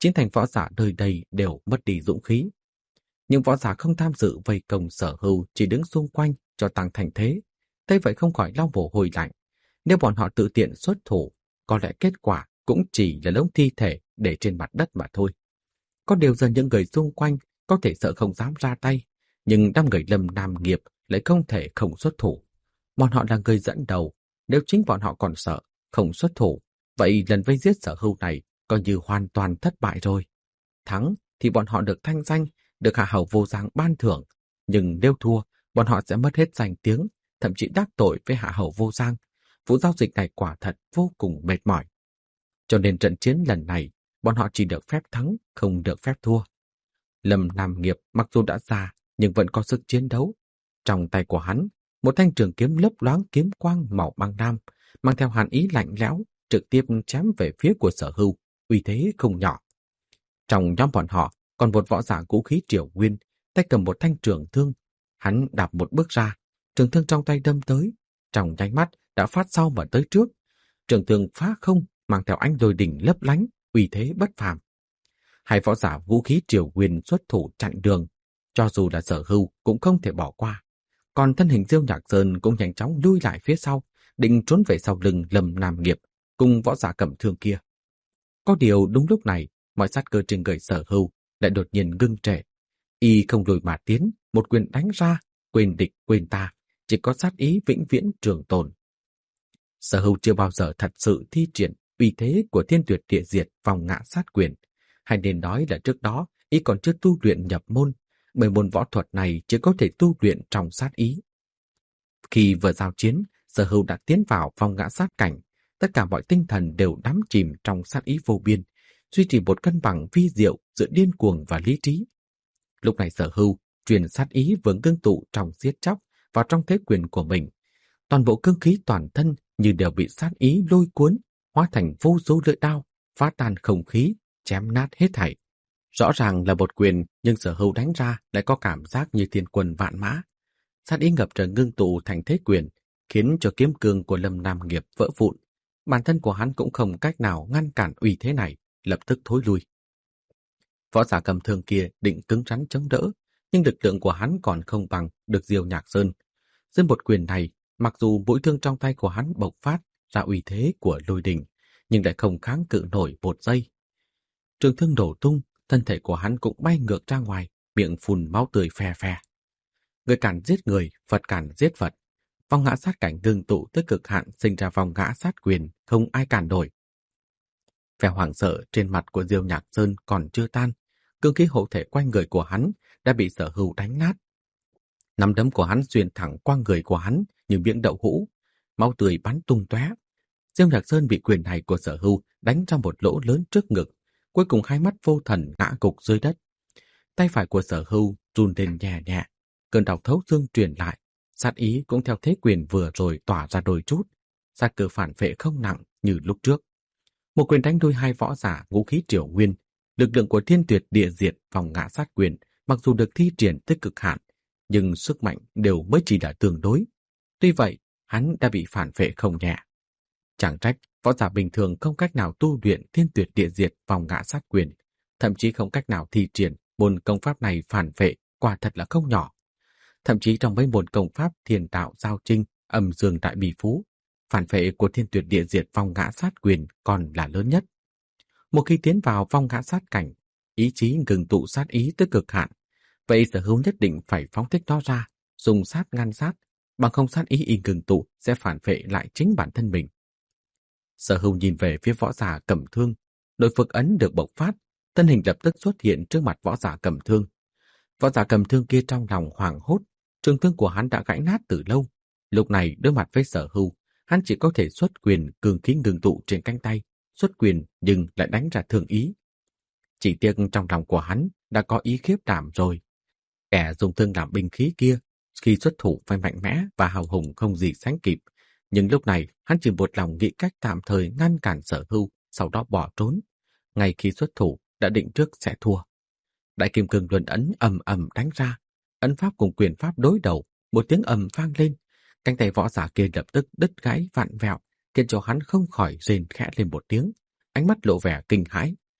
Chín thành võ giả nơi đây đều mất đi dũng khí. Nhưng võ giả không tham dự vây công Sở Hưu chỉ đứng xung quanh cho tăng thành thế. Thế vậy không khỏi lau mồ hôi lạnh. Nếu bọn họ tự tiện xuất thủ, có lẽ kết quả cũng chỉ là đống thi thể để trên mặt đất mà thôi. Có điều giờ những người xung quanh có thể sợ không dám ra tay, nhưng đám người Lâm Nam Nghiệp lại không thể không xuất thủ. Bọn họ là người dẫn đầu, nếu chính bọn họ còn sợ, không xuất thủ, vậy lần vây giết Sở Hưu này coi như hoàn toàn thất bại rồi. Thắng thì bọn họ được thanh danh, được Hạ Hầu Vô Giang ban thưởng, nhưng nếu thua, bọn họ sẽ mất hết danh tiếng, thậm chí đắc tội với Hạ Hầu Vô Giang. Vụ giao dịch này quả thật vô cùng mệt mỏi. Cho nên trận chiến lần này, bọn họ chỉ được phép thắng, không được phép thua. Lâm Nam Nghiệp mặc dù đã già, nhưng vẫn có sức chiến đấu. Trong tay của hắn, một thanh trường kiếm lấp loáng kiếm quang màu băng lam, mang theo hàn ý lạnh lẽo, trực tiếp chém về phía của Sở Hưu, uy thế không nhỏ. Trong nhóm bọn họ, còn một võ giả vũ khí Triều Nguyên, tay cầm một thanh trường thương. Hắn đạp một bước ra, trường thương trong tay đâm tới, trong nháy mắt đã phát sau mà tới trước. Trường thương phá không, mang theo ánh lôi đỉnh lấp lánh, uy thế bất phàm. Hai võ giả vũ khí Triều Nguyên xuất thủ chặn đường, cho dù là Sở Hưu cũng không thể bỏ qua. Còn thân hình Diêu Nhạc Sơn cũng nhanh chóng lui lại phía sau, định trốn về sau lưng Lâm Nam Nghiệp cùng võ giả cầm thương kia. Có điều đúng lúc này, mọi sát cơ trên người Sở Hưu lại đột nhiên ngưng trệ. Y không lùi mà tiến, một quyền đánh ra, quên địch quên ta, chỉ có sát ý vĩnh viễn trường tồn. Sở Hưu chưa bao giờ thật sự thi triển uy thế của Thiên Tuyệt Địa Diệt vòng ngã sát quyền, hay nên nói là trước đó y còn chưa tu luyện nhập môn, bởi môn võ thuật này chỉ có thể tu luyện trong sát ý. Khi vừa giao chiến, Sở Hưu đã tiến vào vòng ngã sát cảnh, tất cả mọi tinh thần đều đắm chìm trong sát ý vô biên, duy trì một cân bằng vi diệu giữa điên cuồng và lý trí. Lúc này Sở Hưu truyền sát ý vừa ngưng tụ trong giết chóc vào trong thế quyền của mình. Toàn bộ cương khí toàn thân như đều bị sát ý lôi cuốn, hóa thành vô số lưỡi đao, phá tan không khí, chém nát hết thảy. Rõ ràng là một quyền, nhưng Sở Hưu đánh ra lại có cảm giác như thiên quân vạn mã. Sát ý ngập trời ngưng tụ thành thế quyền, khiến cho kiếm cương của Lâm Nam Nghiệp vỡ vụn. Bản thân của hắn cũng không cách nào ngăn cản uy thế này, lập tức thối lui. Võ giả cầm thương kia định cứng rắn chống đỡ, nhưng lực lượng của hắn còn không bằng được Diêu Nhạc Sơn. Dưới một quyền này, mặc dù mũi thương trong tay của hắn bộc phát ra uy thế của lôi đình, nhưng lại không kháng cự nổi một giây. Trường thương đổ tung, thân thể của hắn cũng bay ngược ra ngoài, miệng phun máu tươi phè phè. Người cản giết người, Phật cản giết Phật. Vòng ngã sát cảnh ngưng tụ tới cực hạn sinh ra vòng ngã sát quyền, không ai cản nổi. Vẻ hoảng sợ trên mặt của Diêu Nhạc Sơn còn chưa tan, cương khí hộ thể quanh người của hắn đã bị Sở Hưu đánh nát. Nắm đấm của hắn xuyên thẳng qua người của hắn như miệng đậu hũ, máu tươi bắn tung tóe. Diêu Nhạc Sơn bị quyền này của Sở Hưu đánh ra một lỗ lớn trước ngực, cuối cùng hai mắt vô thần ngã gục dưới đất. Tay phải của Sở Hưu run lên nhẹ nhẹ, cơn đau thấu xương truyền lại, sát ý cũng theo thế quyền vừa rồi tỏa ra đôi chút, sát cơ phản phệ không nặng như lúc trước. Một quyền đánh đôi hai võ giả vũ khí Triều Nguyên, lực lượng của Thiên Tuyệt Địa Diệt vòng ngã sát quyền mặc dù được thi triển tới cực hạn, nhưng sức mạnh đều mới chỉ là tương đối. Tuy vậy, hắn đã bị phản phệ không nhẹ. Chẳng trách võ giả bình thường không cách nào tu luyện Thiên Tuyệt Địa Diệt vòng ngã sát quyền, thậm chí không cách nào thi triển môn công pháp này phản phệ quả thật là không nhỏ. Thậm chí trong mấy môn công pháp Thiên Đạo Giao Trinh, Âm Dương Đại Bỉ Phú, phản phệ của Thiên Tuyệt Địa Diệt vòng ngã sát quyền còn là lớn nhất. Một khi tiến vào vòng ngã sát cảnh, ý chí ngừng tụ sát ý tới cực hạn, vậy Sở Hưu nhất định phải phóng thích nó ra, dùng sát ngăn sát, bằng không sát ý ngừng tụ sẽ phản phệ lại chính bản thân mình. Sở Hưu nhìn về phía võ giả cầm thương, đội phực ấn được bộc phát, thân hình lập tức xuất hiện trước mặt võ giả cầm thương. Võ giả cầm thương kia trong lòng hoảng hốt, trường thương của hắn đã gãy nát từ lâu. Lúc này đối mặt với Sở Hưu, hắn chỉ có thể xuất quyền cường khí ngừng tụ trên cánh tay, xuất quyền nhưng lại đánh ra thương ý. Chỉ tiếc trong lòng của hắn đã có ý khiếp đảm rồi. Kẻ dùng thương làm binh khí kia, khi xuất thủ phải mạnh mẽ và hào hùng không gì sánh kịp. Nhưng lúc này hắn chỉ một lòng nghĩ cách tạm thời ngăn cản Sở Hưu, sau đó bỏ trốn. Ngay khi xuất thủ đã định trước sẽ thua. Đại kim cương luân ấn ầm ầm đánh ra, ấn pháp cùng quyền pháp đối đầu, một tiếng ầm vang lên, cánh tay võ giả kia lập tức đứt gãy vặn vẹo, khiến cho hắn không khỏi rên khẽ lên một tiếng, ánh mắt lộ vẻ kinh hãi.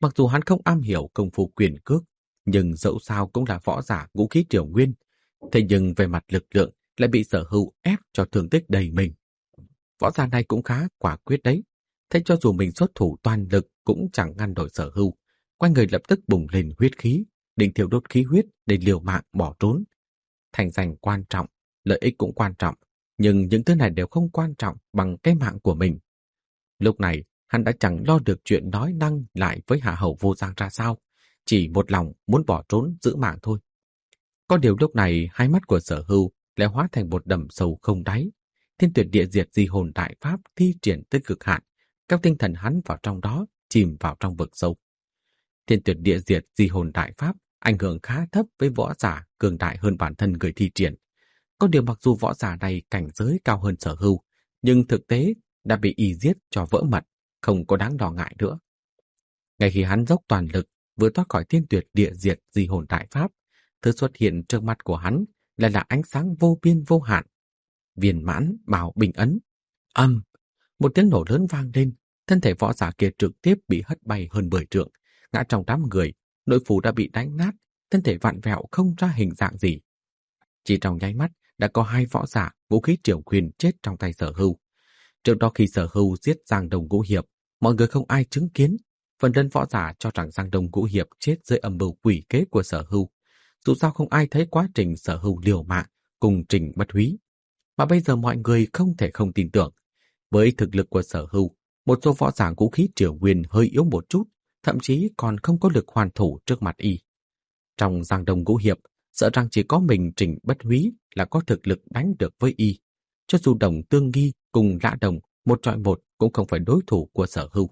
Mặc dù hắn không am hiểu công phu quyền cước, nhưng dẫu sao cũng là võ giả ngũ khí triều nguyên. Thế nhưng về mặt lực lượng lại bị Sở Hưu ép cho thương tích đầy mình. Võ giả này cũng khá quả quyết đấy. Thế cho dù mình xuất thủ toàn lực cũng chẳng ngăn nổi Sở Hưu. Quanh người lập tức bùng lên huyết khí, định thiêu đốt khí huyết để liều mạng bỏ trốn. Thành danh quan trọng, lợi ích cũng quan trọng, nhưng những thứ này đều không quan trọng bằng cái mạng của mình. Lúc này, hắn đã chẳng lo được chuyện nói năng lại với Hạ Hầu Vô Giang ra sao, chỉ một lòng muốn bỏ trốn giữ mạng thôi. Có điều lúc này, hai mắt của Sở Hưu lại hóa thành một đầm sâu không đáy. Thiên tuyệt địa diệt di hồn đại pháp thi triển tới cực hạn, kéo tinh thần hắn vào trong đó, chìm vào trong vực sâu. Thiên tuyệt địa diệt di hồn đại pháp ảnh hưởng khá thấp với võ giả cường đại hơn bản thân người thi triển. Có điều mặc dù võ giả này cảnh giới cao hơn Sở Hưu, nhưng thực tế đã bị y giết cho vỡ mật, không có đáng lo ngại nữa. Ngay khi hắn dốc toàn lực vừa thoát khỏi thiên tuyệt địa diệt di hồn đại pháp, thứ xuất hiện trước mắt của hắn lại là ánh sáng vô biên vô hạn. Viên mãn bảo bình ấn. Âm, một tiếng nổ lớn vang lên, thân thể võ giả kia trực tiếp bị hất bay hơn 10 trượng, ngã trong đám người, nội phủ đã bị đánh nát, thân thể vặn vẹo không ra hình dạng gì. Chỉ trong nháy mắt đã có 2 võ giả vũ khí triều quyền chết trong tay Sở Hưu. Trước đó khi Sở Hưu giết Giang Đông Ngũ Hiệp, mọi người không ai chứng kiến. Phần lớn võ giả cho rằng Giang Đông Ngũ Hiệp chết dưới âm mưu quỷ kế của Sở Hưu. Dù sao không ai thấy quá trình Sở Hưu liều mạng cùng Trình Bất Húy. Mà bây giờ mọi người không thể không tin tưởng. Với thực lực của Sở Hưu, một số võ giả vũ khí triều nguyên hơi yếu một chút, thậm chí còn không có lực hoàn thủ trước mặt y. Trong Giang Đông Ngũ Hiệp, sợ rằng chỉ có mình Trình Bất Húy là có thực lực đánh được với y. Cho dù Đồng Tương Nghi cùng Lã Đồng một chọi một cũng không phải đối thủ của Sở Hưu.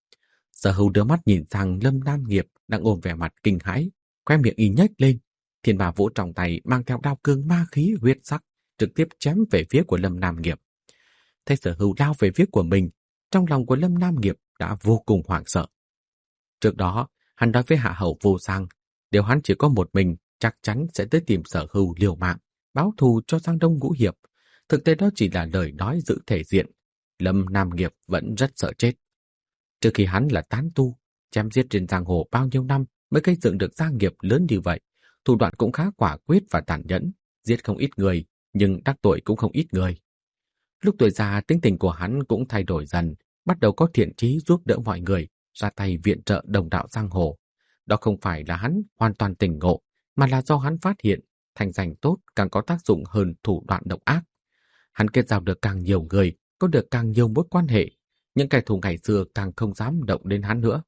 Sở Hưu đưa mắt nhìn sang Lâm Nam Nghiệp đang ôm vẻ mặt kinh hãi, khoe miệng y nhếch lên. Thiên Bà Vũ trong tay mang theo đao cương ma khí huyết sắc, trực tiếp chém về phía của Lâm Nam Nghiệp. Thấy Sở Hưu lao về phía của mình, trong lòng của Lâm Nam Nghiệp đã vô cùng hoảng sợ. Trước đó, hắn nói với Hạ Hầu Vô Giang, nếu hắn chỉ có một mình, chắc chắn sẽ tới tìm Sở Hưu liều mạng, báo thù cho Giang Đông Ngũ Hiệp. Thực tế đó chỉ là lời nói giữ thể diện. Lâm Nam Nghiệp vẫn rất sợ chết. Trước khi hắn là tán tu, chém giết trên giang hồ bao nhiêu năm mới gây dựng được gia nghiệp lớn như vậy, thủ đoạn cũng khá quả quyết và tàn nhẫn, giết không ít người, nhưng đắc tội cũng không ít người. Lúc tuổi già, tính tình của hắn cũng thay đổi dần, bắt đầu có thiện chí giúp đỡ mọi người, ra tay viện trợ đồng đạo giang hồ. Đó không phải là hắn hoàn toàn tỉnh ngộ, mà là do hắn phát hiện thành danh tốt càng có tác dụng hơn thủ đoạn độc ác. Hắn kết giao được càng nhiều người, có được càng nhiều mối quan hệ, những kẻ thù ngày xưa càng không dám động đến hắn nữa.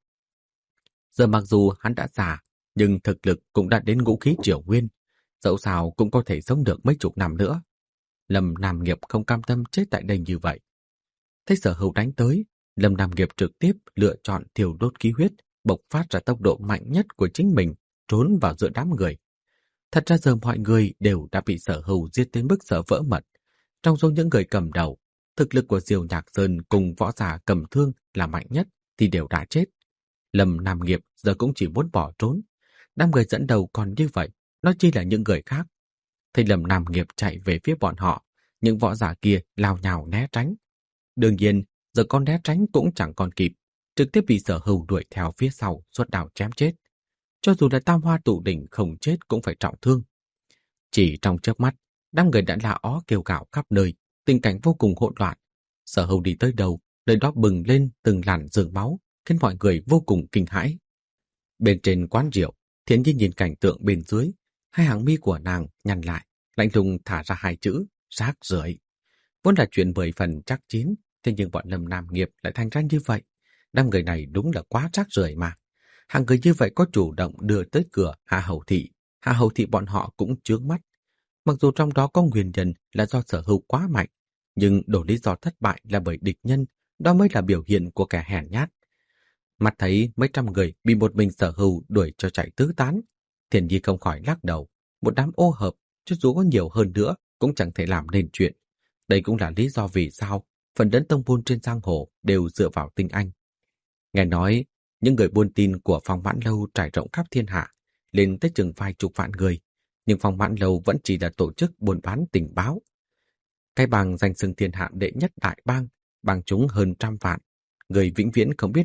Giờ mặc dù hắn đã già, nhưng thực lực cũng đã đến ngũ khí triều nguyên, dẫu sao cũng có thể sống được mấy chục năm nữa. Lâm Nam Nghiệp không cam tâm chết tại đây như vậy. Thấy Sở Hưu đánh tới, Lâm Nam Nghiệp trực tiếp lựa chọn thiêu đốt khí huyết, bộc phát ra tốc độ mạnh nhất của chính mình, trốn vào giữa đám người. Thật ra giờ mọi người đều đã bị Sở Hưu giết đến mức sợ vỡ mật. Trong số những người cầm đầu, thực lực của Diêu Nhạc Sơn cùng võ giả cầm thương là mạnh nhất thì đều đã chết. Lâm Nam Nghiệp giờ cũng chỉ muốn bỏ trốn. Đám người dẫn đầu còn như vậy, nói chi là những người khác. Thấy Lâm Nam Nghiệp chạy về phía bọn họ, những võ giả kia lao nhào né tránh. Đương nhiên, giờ con né tránh cũng chẳng còn kịp, trực tiếp bị Sở Hưu đuổi theo phía sau xuất đao chém chết. Cho dù là Tam Hoa Tụ Đỉnh không chết cũng phải trọng thương. Chỉ trong chớp mắt, đám người đã la ó kêu gào khắp nơi, tình cảnh vô cùng hỗn loạn. Sở Hưu đi tới đâu, nơi đó bừng lên từng làn rừng máu, khiến mọi người vô cùng kinh hãi. Bên trên quán rượu, Thiến Nhi nhìn cảnh tượng bên dưới, hai hàng mi của nàng nhăn lại, lạnh lùng thả ra 2 chữ: rác rưởi. Vốn là chuyện 10 phần chắc chín, thế nhưng bọn Lâm Nam Nghiệp lại thành ra như vậy. Đám người này đúng là quá rác rưởi mà. Hàng người như vậy có chủ động đưa tới cửa Hạ Hầu Thị. Hạ Hầu Thị bọn họ cũng chướng mắt. Mặc dù trong đó có nguyên nhân là do Sở Hưu quá mạnh, nhưng đổ lý do thất bại là bởi địch nhân, đó mới là biểu hiện của kẻ hèn nhát. Mặt thấy mấy trăm người bị một mình Sở Hưu đuổi cho chạy tứ tán, Thiền Nhi không khỏi lắc đầu. Một đám ô hợp, cho dù có nhiều hơn nữa, cũng chẳng thể làm nên chuyện. Đây cũng là lý do vì sao phần lớn tông môn trên giang hồ đều dựa vào tinh anh. Nghe nói, những người buôn tin của Phong Mãn Lâu trải rộng khắp thiên hạ, lên tới chừng vài chục vạn người, nhưng Phong Mãn Lâu vẫn chỉ là tổ chức buôn bán tình báo. Cái bang danh xưng thiên hạ đệ nhất đại bang, bang chúng hơn 100 vạn, người vĩnh viễn không biết được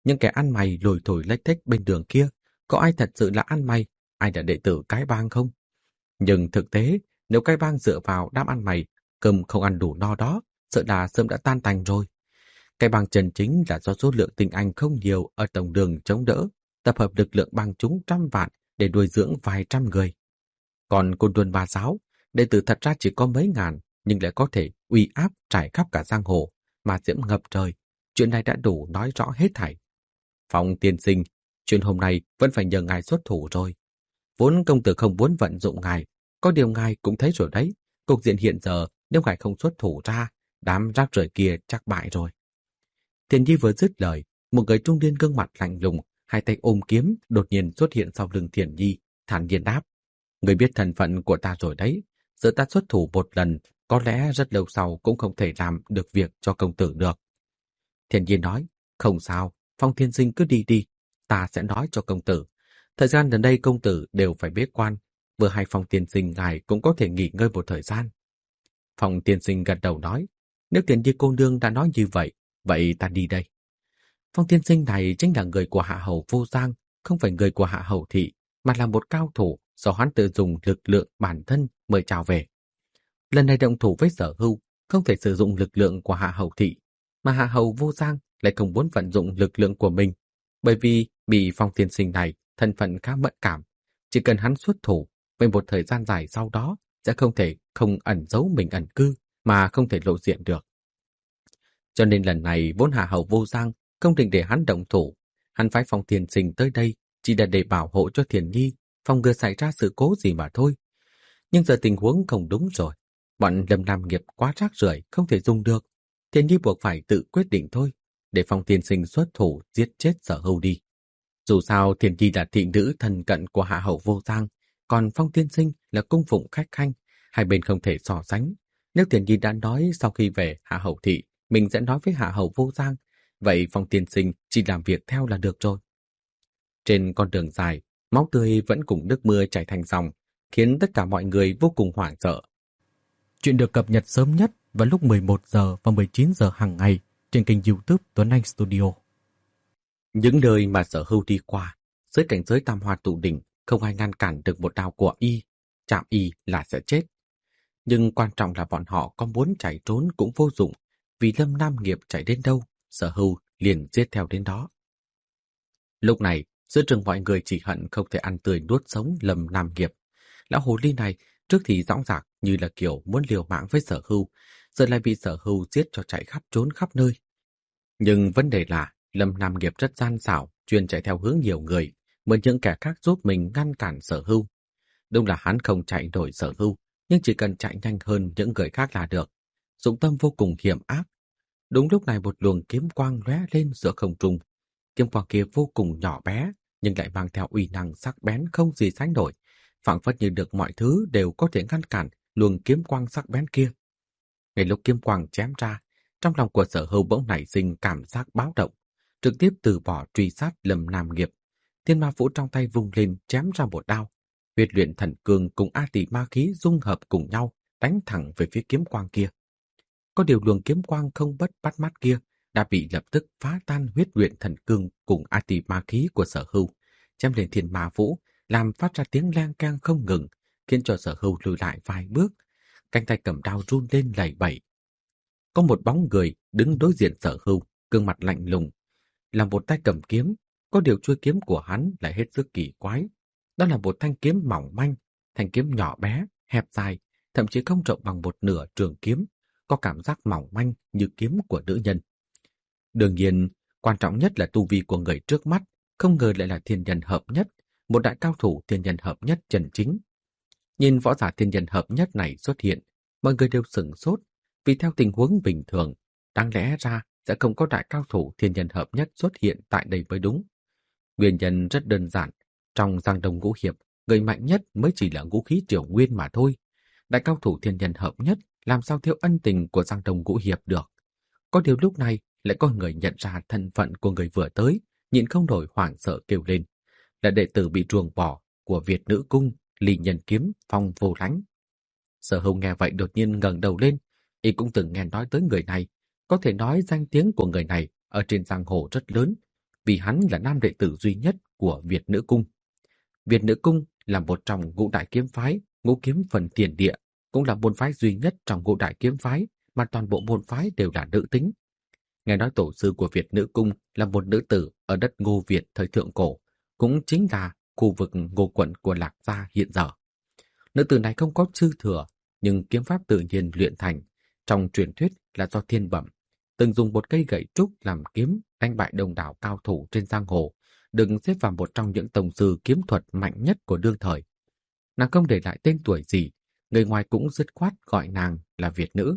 những kẻ ăn mày lủi thủi lếch thếch bên đường kia, có ai thật sự là ăn mày, ai là đệ tử cái bang không? Nhưng thực tế, nếu cái bang dựa vào đám ăn mày, cơm không ăn đủ no đó, sợ là sớm đã tan tành rồi. Cái bang chân chính là do số lượng tinh anh không nhiều ở tổng đường chống đỡ, tập hợp lực lượng bang chúng trăm vạn để nuôi dưỡng vài trăm người. Còn côn luân ba giáo, đệ tử thật ra chỉ có mấy ngàn, nhưng lại có thể uy áp trải khắp cả giang hồ, mà diễm ngập trời. Chuyện này đã đủ nói rõ hết thảy. Phong tiên sinh, chuyện hôm nay vẫn phải nhờ ngài xuất thủ rồi. Vốn công tử không muốn vận dụng ngài, có điều ngài cũng thấy rồi đấy. Cục diện hiện giờ, nếu ngài không xuất thủ ra, đám rác rưởi kia chắc bại rồi. Thiền Nhi vừa dứt lời, một người trung niên gương mặt lạnh lùng, hai tay ôm kiếm, đột nhiên xuất hiện sau lưng Thiền Nhi, thản nhiên đáp: người biết thân phận của ta rồi đấy, giờ ta xuất thủ một lần, có lẽ rất lâu sau cũng không thể làm được việc cho công tử được. Thiền Nhi nói: không sao, Phong tiên sinh cứ đi đi, ta sẽ nói cho công tử. Thời gian gần đây công tử đều phải bế quan, vừa hay Phong tiên sinh ngài cũng có thể nghỉ ngơi một thời gian. Phong tiên sinh gật đầu nói: nếu Thiền Nhi cô nương đã nói như vậy, vậy ta đi đây. Phong tiên sinh này chính là người của Hạ Hầu Vô Giang, không phải người của Hạ Hầu Thị, mà là một cao thủ do hắn tự dùng lực lượng bản thân mời chào về. Lần này động thủ với Sở Hưu, không thể sử dụng lực lượng của Hạ Hầu Thị, mà Hạ Hầu Vô Giang lại không muốn vận dụng lực lượng của mình, bởi vì bị Phong tiên sinh này thân phận khá mẫn cảm, chỉ cần hắn xuất thủ, về một thời gian dài sau đó sẽ không thể không ẩn giấu mình ẩn cư, mà không thể lộ diện được. Cho nên lần này vốn Hạ Hầu Vô Giang không định để hắn động thủ, hắn phái Phong tiên sinh tới đây chỉ là để bảo hộ cho Thiền Nhi, phòng ngừa xảy ra sự cố gì mà thôi. Nhưng giờ tình huống không đúng rồi, bọn Lâm Nam Nghiệp quá rác rưởi không thể dùng được. Thiền Nhi buộc phải tự quyết định thôi, để Phong tiên sinh xuất thủ giết chết Sở Hưu đi. Dù sao Thiền Nhi là thị nữ thân cận của Hạ Hầu Vô Giang, còn Phong tiên sinh là cung phụng khách khanh, hai bên không thể so sánh. Nếu Thiền Nhi đã nói sau khi về Hạ Hầu Thị mình sẽ nói với Hạ Hầu Vô Giang, vậy Phong tiên sinh chỉ làm việc theo là được rồi. Trên con đường dài, máu tươi vẫn cùng nước mưa chảy thành dòng, khiến tất cả mọi người vô cùng hoảng sợ. Chuyện được cập nhật sớm nhất vào lúc 11 giờ và 19 giờ hàng ngày trên kênh YouTube Tuấn Anh Studio. Những nơi mà Sở Hưu đi qua, dưới cảnh giới tam hoa tụ đỉnh, không ai ngăn cản được một đao của y, chạm y là sẽ chết. Nhưng quan trọng là bọn họ có muốn chạy trốn cũng vô dụng, vì Lâm Nam Nghiệp chạy đến đâu, Sở Hưu liền giết theo đến đó. Lúc này, giữa trường mọi người chỉ hận không thể ăn tươi nuốt sống Lâm Nam Nghiệp. Lão hồ ly này trước thì dõng dạc như là kiểu muốn liều mạng với Sở Hưu, giờ lại bị Sở Hưu giết cho chạy khắp trốn khắp nơi. Nhưng vấn đề là Lâm Nam Nghiệp rất gian xảo, chuyên chạy theo hướng nhiều người, mượn những kẻ khác giúp mình ngăn cản Sở Hưu. Đúng là hắn không chạy nổi Sở Hưu, nhưng chỉ cần chạy nhanh hơn những người khác là được. Dụng tâm vô cùng hiểm ác. Đúng lúc này một luồng kiếm quang lóe lên giữa không trung. Kiếm quang kia vô cùng nhỏ bé, nhưng lại mang theo uy năng sắc bén không gì sánh nổi, phảng phất như được mọi thứ đều có thể ngăn cản luồng kiếm quang sắc bén kia. Ngay lúc kiếm quang chém ra, trong lòng của Sở Hưu bỗng nảy sinh cảm giác báo động, trực tiếp từ bỏ truy sát Lâm Nam Nghiệp. Thiên Ma Vũ trong tay vung lên chém ra một đao. Huyết luyện thần cương cùng A Tỷ ma khí dung hợp cùng nhau, đánh thẳng về phía kiếm quang kia. Có điều luồng kiếm quang không bất bắt mắt kia đã bị lập tức phá tan huyết luyện thần cương cùng A Tỷ ma khí của Sở Hưu, chém lên Thiên Ma Vũ, làm phát ra tiếng leng keng không ngừng, khiến cho Sở Hưu lùi lại vài bước, cánh tay cầm đao run lên lẩy bẩy. Có một bóng người đứng đối diện Sở Hưu, gương mặt lạnh lùng, là một tay cầm kiếm, có điều chuôi kiếm của hắn lại hết sức kỳ quái. Đó là một thanh kiếm mỏng manh, thanh kiếm nhỏ bé, hẹp dài, thậm chí không rộng bằng một nửa trường kiếm, có cảm giác mỏng manh như kiếm của nữ nhân. Đương nhiên, quan trọng nhất là tu vi của người trước mắt, không ngờ lại là thiên nhân hợp nhất, một đại cao thủ thiên nhân hợp nhất chân chính. Nhìn võ giả thiên nhân hợp nhất này xuất hiện, mọi người đều sửng sốt, vì theo tình huống bình thường, đáng lẽ ra sẽ không có đại cao thủ thiên nhân hợp nhất xuất hiện tại đây mới đúng. Nguyên nhân rất đơn giản, trong Giang Đông Ngũ Hiệp, người mạnh nhất mới chỉ là ngũ khí triều nguyên mà thôi. Đại cao thủ thiên nhân hợp nhất làm sao thiếu ân tình của Giang Đông Ngũ Hiệp được. Có điều lúc này lại có người nhận ra thân phận của người vừa tới, nhịn không nổi hoảng sợ kêu lên, là đệ tử bị truồng bỏ của Việt Nữ Cung, Lý Nhân Kiếm, Phong Vô Lánh. Sở Hưu nghe vậy đột nhiên ngẩng đầu lên, y cũng từng nghe nói tới người này, có thể nói danh tiếng của người này ở trên giang hồ rất lớn, vì hắn là nam đệ tử duy nhất của Việt Nữ Cung. Việt Nữ Cung là một trong ngũ đại kiếm phái, ngũ kiếm phần tiền địa, cũng là môn phái duy nhất trong ngũ đại kiếm phái mà toàn bộ môn phái đều là nữ tính. Nghe nói tổ sư của Việt Nữ Cung là một nữ tử ở đất Ngô Việt thời thượng cổ, cũng chính là khu vực Ngô quận của Lạc Gia hiện giờ. Nữ tử này không có sư thừa, nhưng kiếm pháp tự nhiên luyện thành, trong truyền thuyết là do thiên bẩm, từng dùng một cây gậy trúc làm kiếm đánh bại đông đảo cao thủ trên giang hồ, được xếp vào một trong những tông sư kiếm thuật mạnh nhất của đương thời. Nàng không để lại tên tuổi gì, người ngoài cũng dứt khoát gọi nàng là Việt Nữ.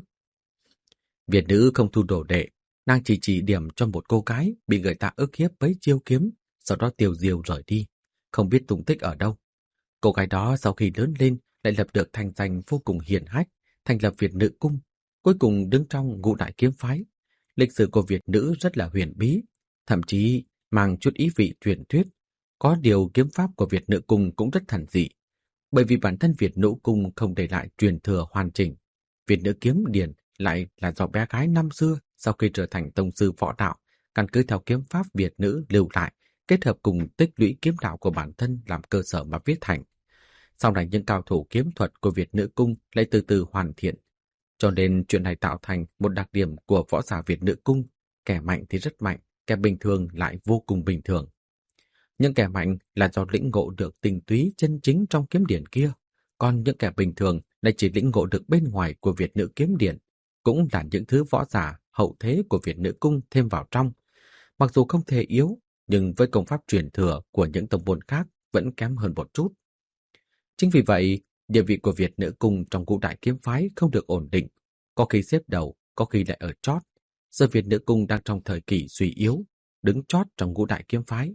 Việt Nữ không thu đồ đệ, nàng chỉ điểm cho một cô gái bị người ta ức hiếp với chiêu kiếm, sau đó tiêu diêu rời đi, không biết tung tích ở đâu. Cô gái đó sau khi lớn lên lại lập được thành danh vô cùng hiển hách, thành lập Việt Nữ Cung, cuối cùng đứng trong ngũ đại kiếm phái. Lịch sử của Việt Nữ rất là huyền bí, thậm chí mang chút ý vị truyền thuyết. Có điều kiếm pháp của Việt Nữ Cung cũng rất thần dị, bởi vì bản thân Việt Nữ Cung không để lại truyền thừa hoàn chỉnh. Việt Nữ kiếm điển lại là do bé gái năm xưa sau khi trở thành tông sư võ đạo, căn cứ theo kiếm pháp Việt Nữ lưu lại, kết hợp cùng tích lũy kiếm đạo của bản thân làm cơ sở mà viết thành. Sau này những cao thủ kiếm thuật của Việt Nữ Cung lại từ từ hoàn thiện. Cho nên chuyện này tạo thành một đặc điểm của võ giả Việt Nữ Cung, kẻ mạnh thì rất mạnh, kẻ bình thường lại vô cùng bình thường. Những kẻ mạnh là do lĩnh ngộ được tinh túy chân chính trong kiếm điển kia, còn những kẻ bình thường lại chỉ lĩnh ngộ được bên ngoài của Việt Nữ kiếm điển, cũng là những thứ võ giả hậu thế của Việt Nữ Cung thêm vào trong. Mặc dù không thể yếu, nhưng với công pháp truyền thừa của những tông môn khác vẫn kém hơn một chút. Chính vì vậy, địa vị của Việt Nữ Cung trong ngũ đại kiếm phái không được ổn định, có khi xếp đầu, có khi lại ở chót. Giờ Việt Nữ Cung đang trong thời kỳ suy yếu, đứng chót trong ngũ đại kiếm phái.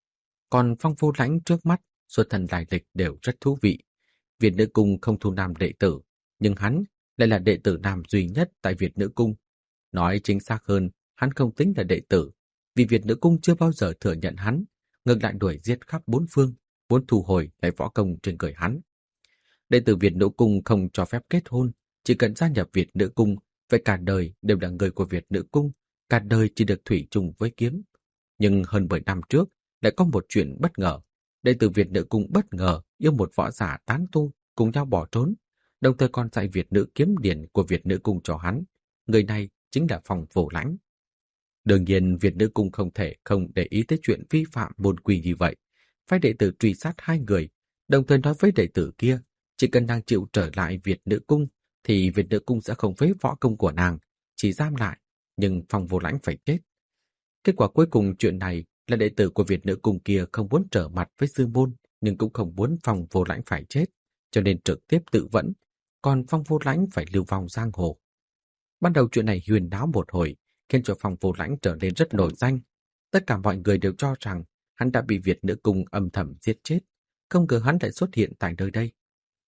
Còn Phong Vô Lãnh trước mắt, xuất thân lai lịch đều rất thú vị. Việt Nữ Cung không thu nam đệ tử, nhưng hắn lại là đệ tử nam duy nhất tại Việt Nữ Cung. Nói chính xác hơn, hắn không tính là đệ tử, vì Việt Nữ Cung chưa bao giờ thừa nhận hắn, ngược lại đuổi giết khắp bốn phương, muốn thu hồi lại võ công trên người hắn. Đệ tử Việt Nữ Cung không cho phép kết hôn, chỉ cần gia nhập Việt Nữ Cung, vậy cả đời đều là người của Việt Nữ Cung, cả đời chỉ được thủy chung với kiếm. Nhưng hơn 10 năm trước, lại có một chuyện bất ngờ. Đệ tử Việt Nữ Cung bất ngờ yêu một võ giả tán tu, cùng nhau bỏ trốn, đồng thời còn dạy Việt Nữ kiếm điển của Việt Nữ Cung cho hắn. Người này chính là Phong Vô Lãnh. Đương nhiên Việt Nữ Cung không thể không để ý tới chuyện vi phạm môn quy như vậy. Phái đệ tử truy sát hai người, đồng thời nói với đệ tử kia, chỉ cần nàng chịu trở lại Việt Nữ Cung, thì Việt Nữ Cung sẽ không phế võ công của nàng, chỉ giam lại, nhưng Phong Vô Lãnh phải chết. Kết quả cuối cùng chuyện này là đệ tử của Việt Nữ Cung kia không muốn trở mặt với sư môn, nhưng cũng không muốn Phong Vô Lãnh phải chết, cho nên trực tiếp tự vẫn, còn Phong Vô Lãnh phải lưu vong giang hồ. Ban đầu chuyện này huyền náo một hồi, khiến cho Phong Vô Lãnh trở nên rất nổi danh. Tất cả mọi người đều cho rằng hắn đã bị Việt Nữ Cung âm thầm giết chết, không ngờ hắn lại xuất hiện tại nơi đây.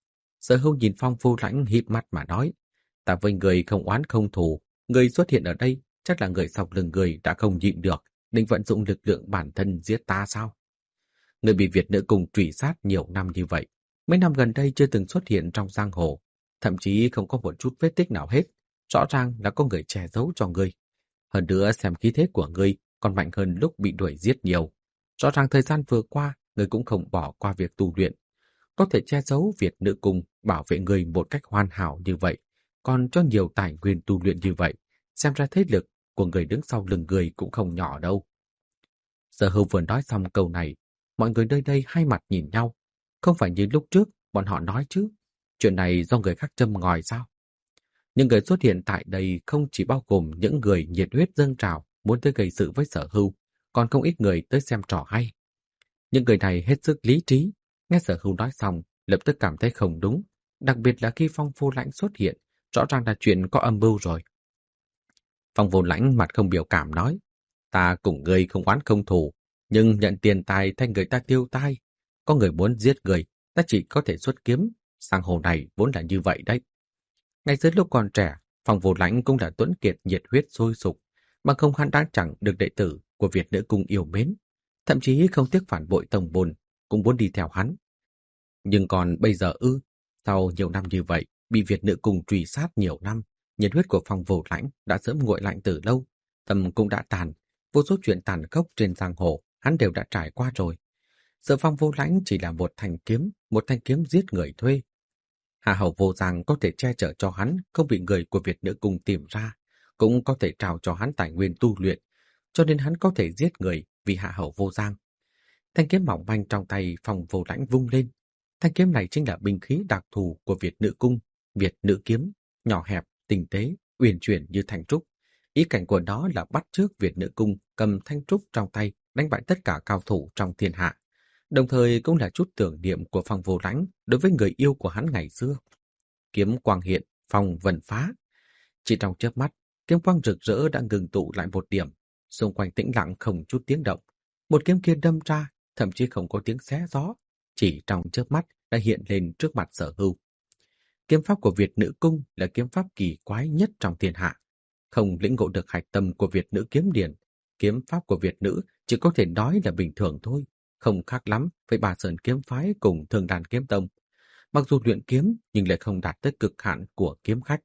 Sở Hưu nhìn Phong Vô Lãnh híp mắt mà nói, ta với người không oán không thù, người xuất hiện ở đây chắc là người sau lưng người đã không nhịn được, định vận dụng lực lượng bản thân giết ta sao? Người bị Việt Nữ Cung truy sát nhiều năm như vậy, mấy năm gần đây chưa từng xuất hiện trong giang hồ, thậm chí không có một chút vết tích nào hết, rõ ràng là có người che giấu cho ngươi. Hơn nữa xem khí thế của ngươi còn mạnh hơn lúc bị đuổi giết nhiều. Rõ ràng thời gian vừa qua, ngươi cũng không bỏ qua việc tu luyện. Có thể che giấu Việt Nữ Cung bảo vệ ngươi một cách hoàn hảo như vậy, còn cho nhiều tài nguyên tu luyện như vậy, xem ra thế lực của người đứng sau lưng người cũng không nhỏ đâu. Sở Hưu vừa nói xong câu này, mọi người nơi đây hai mặt nhìn nhau. Không phải như lúc trước bọn họ nói chứ, chuyện này do người khác châm ngòi sao? Nhưng người xuất hiện tại đây không chỉ bao gồm những người nhiệt huyết dâng trào muốn tới gây sự với Sở Hưu, còn không ít người tới xem trò hay. Những người này hết sức lý trí, nghe Sở Hưu nói xong, lập tức cảm thấy không đúng, đặc biệt là khi Phong Vô Lãnh xuất hiện, rõ ràng là chuyện có âm mưu rồi. Phong Vô Lãnh mặt không biểu cảm nói, ta cùng ngươi không oán không thù, nhưng nhận tiền tài thay người ta tiêu tai. Có người muốn giết người, ta chỉ có thể xuất kiếm, sang hồ này vốn là như vậy đấy. Ngay giữa lúc còn trẻ, Phong Vô Lãnh cũng là tuấn kiệt nhiệt huyết sôi sục, mà không hắn đã chẳng được đệ tử của Việt Nữ Cung yêu mến, thậm chí không tiếc phản bội tông môn, cũng muốn đi theo hắn. Nhưng còn bây giờ sau nhiều năm như vậy, bị Việt Nữ Cung truy sát nhiều năm, nhiệt huyết của Phong Vô Lãnh đã sớm nguội lạnh từ lâu, tâm cũng đã tàn, Vô số chuyện tàn khốc trên giang hồ hắn đều đã trải qua rồi. Giờ Phong Vô Lãnh chỉ là một thanh kiếm giết người thuê. Hạ Hầu Vô Giang có thể che chở cho hắn không bị người của Việt Nữ Cung tìm ra, cũng có thể trao cho hắn tài nguyên tu luyện, cho nên hắn có thể giết người vì Hạ Hầu Vô Giang. Thanh kiếm mỏng manh trong tay Phong Vô Lãnh vung lên. Thanh kiếm này chính là binh khí đặc thù của Việt Nữ Cung, Việt Nữ kiếm, nhỏ hẹp, tinh tế, uyển chuyển như thanh trúc. Ý cảnh của nó là bắt chước Việt Nữ Cung cầm thanh trúc trong tay đánh bại tất cả cao thủ trong thiên hạ. Đồng thời cũng là chút tưởng niệm của Phong Vô Lãnh đối với người yêu của hắn ngày xưa. Kiếm quang hiện, phong vần phá. Chỉ trong chớp mắt, kiếm quang rực rỡ đã ngừng tụ lại một điểm, xung quanh tĩnh lặng không chút tiếng động. Một kiếm kia đâm ra, thậm chí không có tiếng xé gió, chỉ trong chớp mắt đã hiện lên trước mặt Sở Hưu. Kiếm pháp của Việt Nữ Cung là kiếm pháp kỳ quái nhất trong thiên hạ. Không lĩnh ngộ được hạch tâm của Việt Nữ kiếm điển, kiếm pháp của Việt Nữ chỉ có thể nói là bình thường thôi, không khác lắm với Bà Sơn kiếm phái cùng Thường Đàn kiếm tông. Mặc dù luyện kiếm nhưng lại không đạt tới cực hạn của kiếm khách.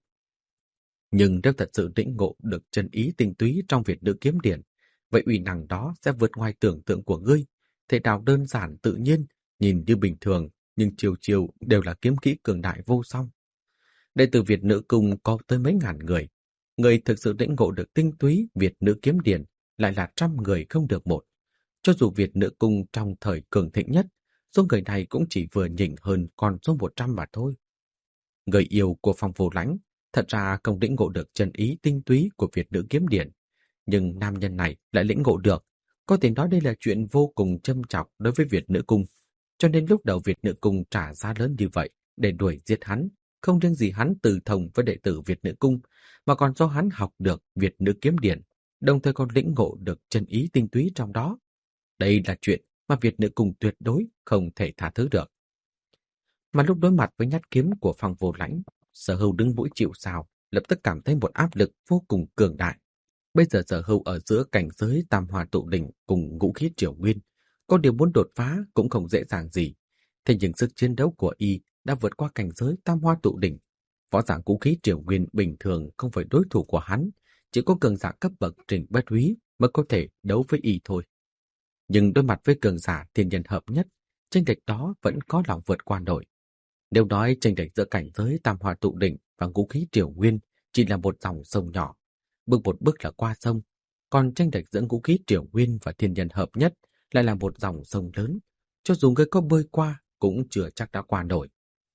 Nhưng nếu thật sự lĩnh ngộ được chân ý tinh túy trong Việt Nữ kiếm điển, vậy uy năng đó sẽ vượt ngoài tưởng tượng của ngươi. Thể đạo đơn giản tự nhiên, nhìn như bình thường, nhưng chiều chiều đều là kiếm kỹ cường đại vô song. Đệ tử Việt Nữ Cung có tới mấy ngàn người. Người thực sự lĩnh ngộ được tinh túy Việt Nữ kiếm điển lại là 100 người không được một. Cho dù Việt Nữ Cung trong thời cường thịnh nhất, số người này cũng chỉ vừa nhỉnh hơn con số 100 mà thôi. Người yêu của Phong Vô Lãnh thật ra không lĩnh ngộ được chân ý tinh túy của Việt Nữ kiếm điển, nhưng nam nhân này lại lĩnh ngộ được. Có thể nói đây là chuyện vô cùng châm chọc đối với Việt Nữ Cung. Cho nên lúc đầu Việt Nữ Cung trả giá lớn như vậy để đuổi giết hắn, không riêng gì hắn từ thông với đệ tử Việt Nữ Cung, mà còn do hắn học được Việt Nữ kiếm điển, đồng thời còn lĩnh ngộ được chân ý tinh túy trong đó. Đây là chuyện mà Việt Nữ Cung tuyệt đối không thể tha thứ được. Mà lúc đối mặt với nhát kiếm của Phong Vô Lãnh, Sở Hưu đứng mũi chịu sào, lập tức cảm thấy một áp lực vô cùng cường đại. Bây giờ Sở Hưu ở giữa cảnh giới Tam Hoa Tụ Đỉnh cùng ngũ khí Triều Nguyên, có điều muốn đột phá cũng không dễ dàng gì. Thế nhưng sức chiến đấu của y đã vượt qua cảnh giới Tam Hoa Tụ Đỉnh. Võ giả ngũ khí Triều Nguyên bình thường không phải đối thủ của hắn, chỉ có cường giả cấp bậc Trình Bất Húy mới có thể đấu với y thôi. Nhưng đối mặt với cường giả thiên nhân hợp nhất, chênh lệch đó vẫn có lòng vượt qua nổi. Nếu nói chênh lệch giữa cảnh giới Tam Hoa Tụ Đỉnh và ngũ khí Triều Nguyên chỉ là một dòng sông nhỏ, bước một bước là qua sông, còn chênh lệch giữa ngũ khí Triều Nguyên và thiên nhân hợp nhất lại là một dòng sông lớn, cho dù người có bơi qua cũng chưa chắc đã qua nổi.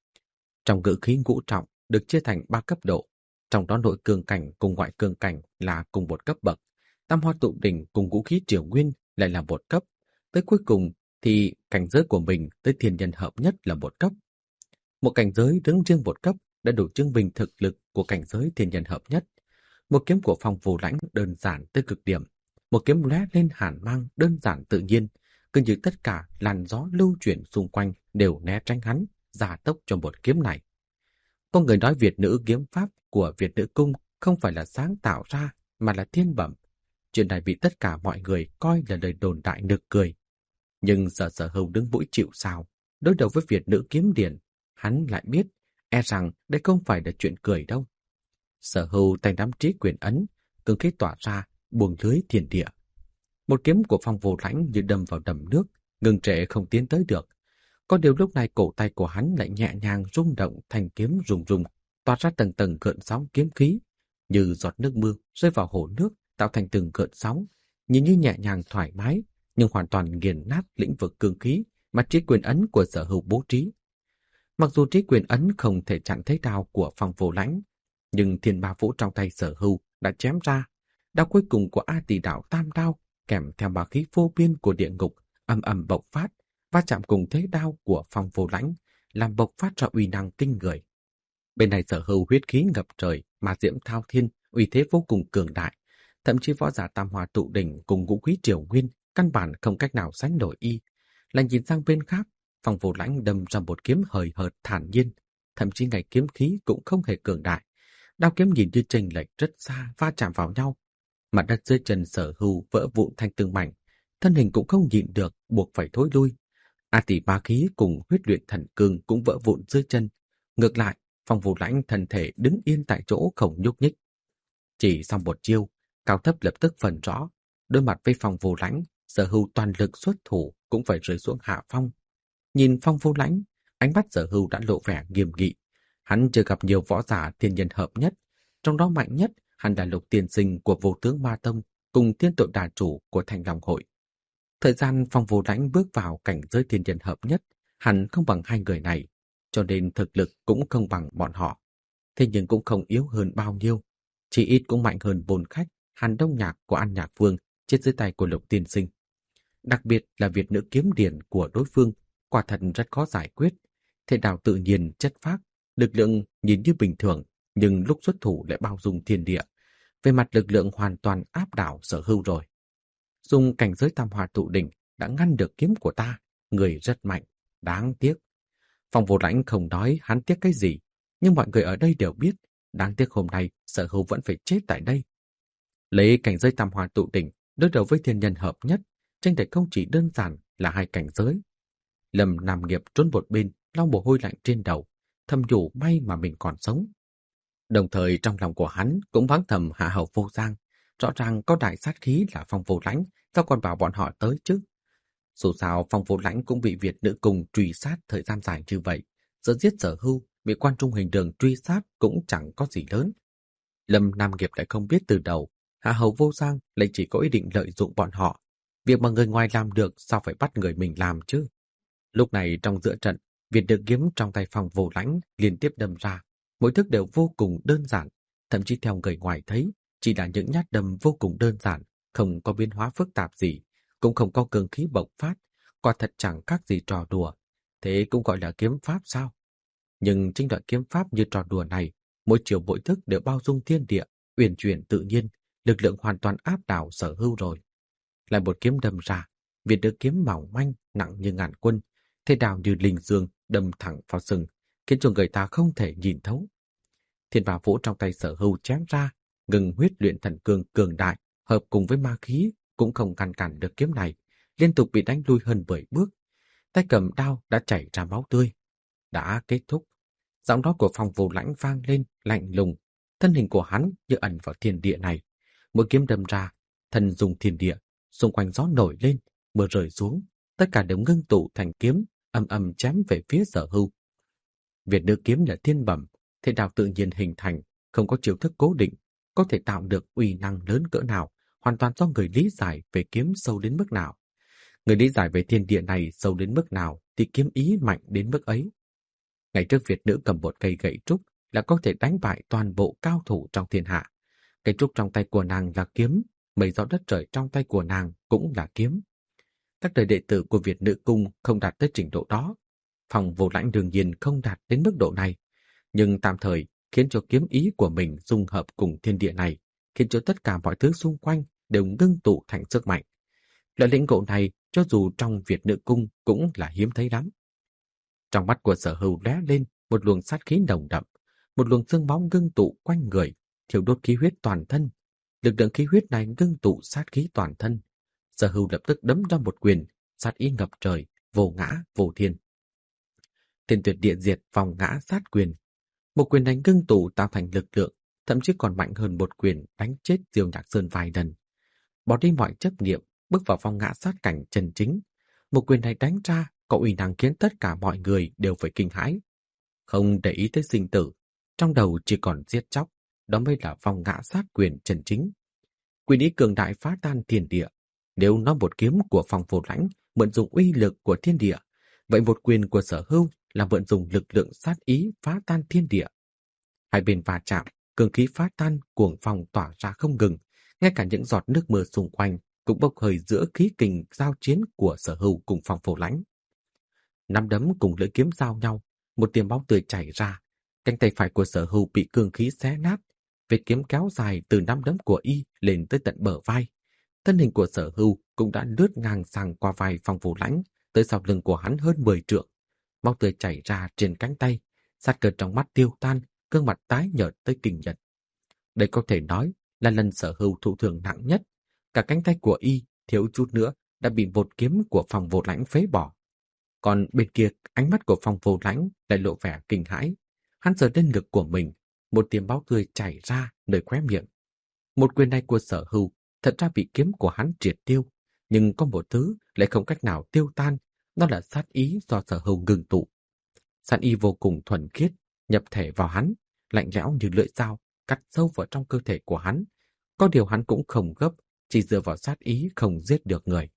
Trong ngũ khí ngũ trọng được chia thành 3 cấp độ, trong đó nội cương cảnh cùng ngoại cương cảnh là cùng một cấp bậc, Tam Hoa Tụ Đỉnh cùng ngũ khí Triều Nguyên lại là một cấp, tới cuối cùng thì cảnh giới của mình tới thiên nhân hợp nhất là một cấp. Một cảnh giới đứng riêng một cấp đã đủ chứng minh thực lực của cảnh giới thiên nhân hợp nhất. Một kiếm của Phong Vô Lãnh đơn giản tới cực điểm, một kiếm lóe lên hàn mang đơn giản tự nhiên, cứ như tất cả làn gió lưu chuyển xung quanh đều né tránh hắn, gia tốc cho một kiếm này. Có người nói Việt Nữ kiếm pháp của Việt Nữ Cung không phải là sáng tạo ra mà là thiên bẩm. Chuyện này bị tất cả mọi người coi là lời đồn đại nực cười. Nhưng Sở Hưu đứng mũi chịu sào, đối đầu với Việt Nữ kiếm điển, hắn lại biết, e rằng đây không phải là chuyện cười đâu. Sở Hưu tay nắm trí quyền ấn, cương khí tỏa ra, buông lưới thiên địa. Một kiếm của Phong Vô Lãnh như đâm vào đầm nước, ngừng trệ không tiến tới được. Có điều lúc này cổ tay của hắn lại nhẹ nhàng rung động, thanh kiếm rung rung, toát ra tầng tầng gợn sóng kiếm khí, như giọt nước mưa rơi vào hồ nước, tạo thành từng gợn sóng, nhìn như nhẹ nhàng thoải mái, nhưng hoàn toàn nghiền nát lĩnh vực cương khí mà trí quyền ấn của Sở Hưu bố trí. Mặc dù trí quyền ấn không thể chặn thế đao của Phong Vô Lãnh, nhưng thiên ba vũ trong tay Sở Hưu đã chém ra. Đao cuối cùng của A Tỳ Đạo Tam Đao kèm theo bá khí vô biên của địa ngục ầm ầm bộc phát, va chạm cùng thế đao của Phong Vô Lãnh, làm bộc phát ra uy năng kinh người. Bên này Sở Hưu huyết khí ngập trời, mà diễm thao thiên, uy thế vô cùng cường đại, thậm chí võ giả Tam Hoa Tụ Đỉnh cùng ngũ khí Triều Nguyên căn bản không cách nào sánh nổi y. Lại nhìn sang bên khác, Phong Vô Lãnh đâm ra một kiếm hời hợt thản nhiên, thậm chí ngay kiếm khí cũng không hề cường đại. Đao kiếm nhìn như chênh lệch rất xa va chạm vào nhau. Mặt đất dưới chân Sở Hưu vỡ vụn thành từng mảnh, thân hình cũng không nhịn được, buộc phải thối lui. A Tỷ bá khí cùng huyết luyện thần cương cũng vỡ vụn dưới chân. Ngược lại, Phong Vô Lãnh thân thể đứng yên tại chỗ không nhúc nhích. Chỉ sau một chiêu, cao thấp lập tức phân rõ. Đối mặt với Phong Vô Lãnh, Sở Hưu toàn lực xuất thủ cũng phải rơi xuống hạ phong. Nhìn Phong Vô Lãnh, ánh mắt Sở Hưu đã lộ vẻ nghiêm nghị. Hắn chưa gặp nhiều võ giả thiên nhân hợp nhất, trong đó mạnh nhất hắn là Lục Tiên Sinh của Vô Tướng Ma Tông cùng Thiên Tội Đà Chủ của Thanh Long Hội. Thời gian Phong Vô Lãnh bước vào cảnh giới thiên nhân hợp nhất, hắn không bằng hai người này, cho nên thực lực cũng không bằng bọn họ. Thế nhưng cũng không yếu hơn bao nhiêu, chỉ ít cũng mạnh hơn Bồn Khách, Hàn Đông Nhạc của An Nhạc Vương chết dưới tay của Lục Tiên Sinh. Đặc biệt là Việt nữ kiếm điển của đối phương, quả thật rất khó giải quyết. Thế đạo tự nhiên chất phác, lực lượng nhìn như bình thường, nhưng lúc xuất thủ lại bao dung thiên địa. Về mặt lực lượng hoàn toàn áp đảo Sở Hưu rồi. Dùng cảnh giới tam hòa tụ đỉnh đã ngăn được kiếm của ta, người rất mạnh, đáng tiếc. Phong Vô Lãnh không nói hắn tiếc cái gì, nhưng mọi người ở đây đều biết, đáng tiếc hôm nay Sở Hưu vẫn phải chết tại đây. Lấy cảnh giới tam hòa tụ đỉnh đối đầu với thiên nhân hợp nhất, tranh lệch không chỉ đơn giản là hai cảnh giới. Lâm Nam Nghiệp trốn một bên, lau mồ hôi lạnh trên đầu, thầm nhủ may mà mình còn sống. Đồng thời trong lòng của hắn cũng mắng thầm Hạ Hầu Vô Giang, rõ ràng có đại sát khí là Phong Vô Lãnh, sao còn bảo bọn họ tới chứ? Dù sao Phong Vô Lãnh cũng bị Việt nữ cùng truy sát thời gian dài như vậy, giờ giết Sở Hưu, bị Quan Trung Hình Đường truy sát cũng chẳng có gì lớn. Lâm Nam Nghiệp lại không biết từ đầu, Hạ Hầu Vô Giang lại chỉ có ý định lợi dụng bọn họ. Việc mà người ngoài làm được sao phải bắt người mình làm chứ? Lúc này trong giữa trận, Việt nữ kiếm trong tay Phong Vô Lãnh liên tiếp đâm ra. Mỗi thức đều vô cùng đơn giản, thậm chí theo người ngoài thấy, chỉ là những nhát đâm vô cùng đơn giản, không có biến hóa phức tạp gì, cũng không có cường khí bộc phát, quả thật chẳng khác gì trò đùa. Thế cũng gọi là kiếm pháp sao? Nhưng chính đoạn kiếm pháp như trò đùa này, mỗi chiều mỗi thức đều bao dung thiên địa, uyển chuyển tự nhiên, lực lượng hoàn toàn áp đảo Sở Hưu rồi. Lại một kiếm đâm ra, Việt nữ kiếm mỏng manh, nặng như ngàn quân, thế đào như linh dương đâm thẳng vào sừng, khiến cho người ta không thể nhìn thấu. Thiên Bảo Vũ trong tay Sở Hưu chém ra, ngừng huyết luyện thần cương cường đại, hợp cùng với ma khí cũng không ngăn cản được kiếm này, liên tục bị đánh lui hơn 10 bước. Tay cầm đao đã chảy ra máu tươi. Đã kết thúc. Giọng nói của Phong Vô Lãnh vang lên lạnh lùng, thân hình của hắn như ẩn vào thiên địa này. Mỗi kiếm đâm ra, thân dùng thiên địa, xung quanh gió nổi lên, mưa rơi xuống, tất cả đều ngưng tụ thành kiếm, ầm ầm chém về phía Sở Hưu. Việt nữ kiếm là thiên bẩm, thế đạo tự nhiên hình thành, không có chiêu thức cố định, có thể tạo được uy năng lớn cỡ nào, hoàn toàn do người lý giải về kiếm sâu đến mức nào. Người lý giải về thiên địa này sâu đến mức nào thì kiếm ý mạnh đến mức ấy. Ngày trước Việt nữ cầm một cây gậy trúc là có thể đánh bại toàn bộ cao thủ trong thiên hạ. Cây trúc trong tay của nàng là kiếm, mây gió đất trời trong tay của nàng cũng là kiếm. Các đời đệ tử của Việt nữ cung không đạt tới trình độ đó. Phong Vô Lãnh đương nhiên không đạt đến mức độ này, nhưng tạm thời khiến cho kiếm ý của mình dung hợp cùng thiên địa này, khiến cho tất cả mọi thứ xung quanh đều ngưng tụ thành sức mạnh. Loại lĩnh ngộ này cho dù trong Việt nữ cung cũng là hiếm thấy lắm. Trong mắt của Sở Hưu lóe lên một luồng sát khí nồng đậm, một luồng xương máu ngưng tụ quanh người, thiêu đốt khí huyết toàn thân. Lực lượng khí huyết này ngưng tụ sát khí toàn thân. Sở Hưu lập tức đấm ra một quyền, sát ý ngập trời, vô ngã vô thiên. Thiên tuyệt địa diệt vòng ngã sát quyền. Một quyền đánh ngưng tụ tạo thành lực lượng, thậm chí còn mạnh hơn một quyền đánh chết Diêu Nhạc Sơn vài lần. Bỏ đi mọi chấp niệm, bước vào vòng ngã sát cảnh chân chính. Một quyền này đánh ra có uy năng khiến tất cả mọi người đều phải kinh hãi. Không để ý tới sinh tử, trong đầu chỉ còn giết chóc, đó mới là vòng ngã sát quyền chân chính. Quyền ý cường đại phá tan thiên địa. Nếu nói một kiếm của Phong Vô Lãnh mượn dùng uy lực của thiên địa, vậy một quyền của Sở Hưu là mượn dùng lực lượng sát ý phá tan thiên địa. Hai bên va chạm, cường khí phá tan, cuồng phong tỏa ra không ngừng, ngay cả những giọt nước mưa xung quanh cũng bốc hơi giữa khí kình giao chiến của Sở Hưu cùng Phong Vô Lãnh. Nắm đấm cùng lưỡi kiếm giao nhau, một tia máu tươi chảy ra, cánh tay phải của Sở Hưu bị cường khí xé nát, vết kiếm kéo dài từ nắm đấm của y lên tới tận bờ vai. Thân hình của Sở Hưu cũng đã lướt ngang sang qua vai Phong Vô Lãnh, tới sau lưng của hắn hơn 10 trượng. Máu tươi chảy ra trên cánh tay, sát cơ trong mắt tiêu tan, gương mặt tái nhợt tới kinh nhật. Đây có thể nói là lần Sở Hưu thụ thương nặng nhất. Cả cánh tay của y thiếu chút nữa đã bị một kiếm của Phong Vô Lãnh phế bỏ. Còn bên kia, ánh mắt của Phong Vô Lãnh lại lộ vẻ kinh hãi. Hắn sờ lên ngực của mình, một tia máu tươi chảy ra nơi khóe miệng. Một quyền này của Sở Hưu thật ra bị kiếm của hắn triệt tiêu, nhưng có một thứ lại không cách nào tiêu tan, đó là sát ý do Sở Hưu ngừng tụ. Sát ý vô cùng thuần khiết, nhập thể vào hắn, lạnh lẽo như lưỡi dao, cắt sâu vào trong cơ thể của hắn. Có điều hắn cũng không gấp, chỉ dựa vào sát ý không giết được người.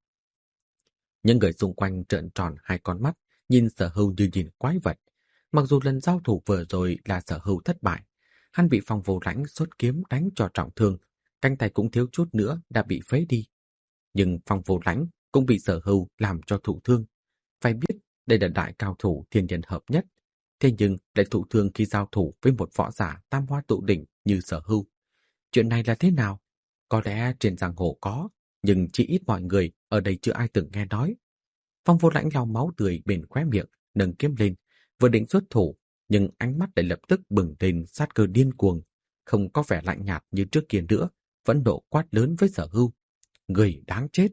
Những người xung quanh trợn tròn hai con mắt, nhìn Sở Hưu như nhìn quái vật. Mặc dù lần giao thủ vừa rồi là Sở Hưu thất bại, hắn bị Phong Vô Lãnh xuất kiếm đánh cho trọng thương, cánh tay cũng thiếu chút nữa đã bị phế đi. Nhưng Phong Vô Lãnh cũng bị Sở Hưu làm cho thụ thương. Phải biết, đây là đại cao thủ thiên nhân hợp nhất, thế nhưng lại thụ thương khi giao thủ với một võ giả tam hoa tụ đỉnh như Sở Hưu. Chuyện này là thế nào? Có lẽ trên giang hồ có, nhưng chỉ ít mọi người ở đây chưa ai từng nghe nói. Phong Vô Lãnh lau máu tươi bên khóe miệng, nâng kiếm lên, vừa định xuất thủ, nhưng ánh mắt lại lập tức bừng lên sát cơ điên cuồng, không có vẻ lạnh nhạt như trước kia nữa, vẫn nộ quát lớn với Sở Hưu. Người đáng chết!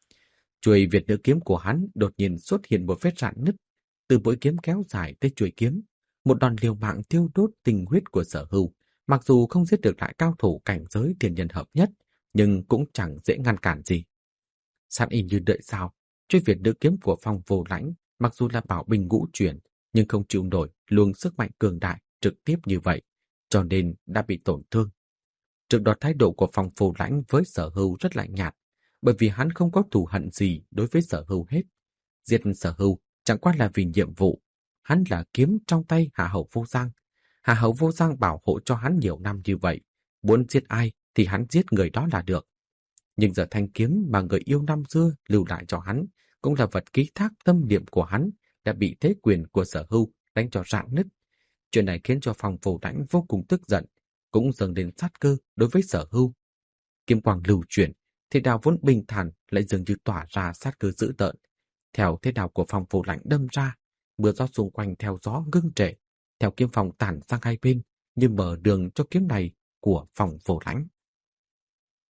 Chuôi Việt nữ kiếm của hắn đột nhiên xuất hiện một vết rạn nứt, từ mũi kiếm kéo dài tới chuôi kiếm, một đòn liều mạng thiêu đốt tình huyết của Sở Hưu. Mặc dù không giết được lại cao thủ cảnh giới thiên nhân hợp nhất, nhưng cũng chẳng dễ ngăn cản gì. Sát y như đợi sao, chuôi Việt nữ kiếm của Phong Vô Lãnh mặc dù là bảo bình ngũ chuyển, nhưng không chịu nổi luồng sức mạnh cường đại trực tiếp như vậy, cho nên đã bị tổn thương. Trước đó thái độ của Phong Vô Lãnh với Sở Hưu rất lạnh nhạt, bởi vì hắn không có thù hận gì đối với Sở Hưu hết. Giết Sở Hưu chẳng qua là vì nhiệm vụ. Hắn là kiếm trong tay Hạ Hầu Vô Giang. Hạ Hầu Vô Giang bảo hộ cho hắn nhiều năm như vậy, muốn giết ai thì hắn giết người đó là được. Nhưng giờ thanh kiếm mà người yêu năm xưa lưu lại cho hắn cũng là vật ký thác tâm niệm của hắn, đã bị thế quyền của Sở Hưu đánh cho rạn nứt. Chuyện này khiến cho Phong Vô Lãnh vô cùng tức giận, cũng dâng lên sát cơ đối với Sở Hưu. Kiếm quang lưu chuyển, thế đao vốn bình thản lại dường như tỏa ra sát cơ dữ tợn. Theo thế đao của Phong Vô Lãnh đâm ra, mưa gió xung quanh theo gió ngưng trệ, theo kiếm phong tản sang hai bên như mở đường cho kiếm này của Phong Vô Lãnh.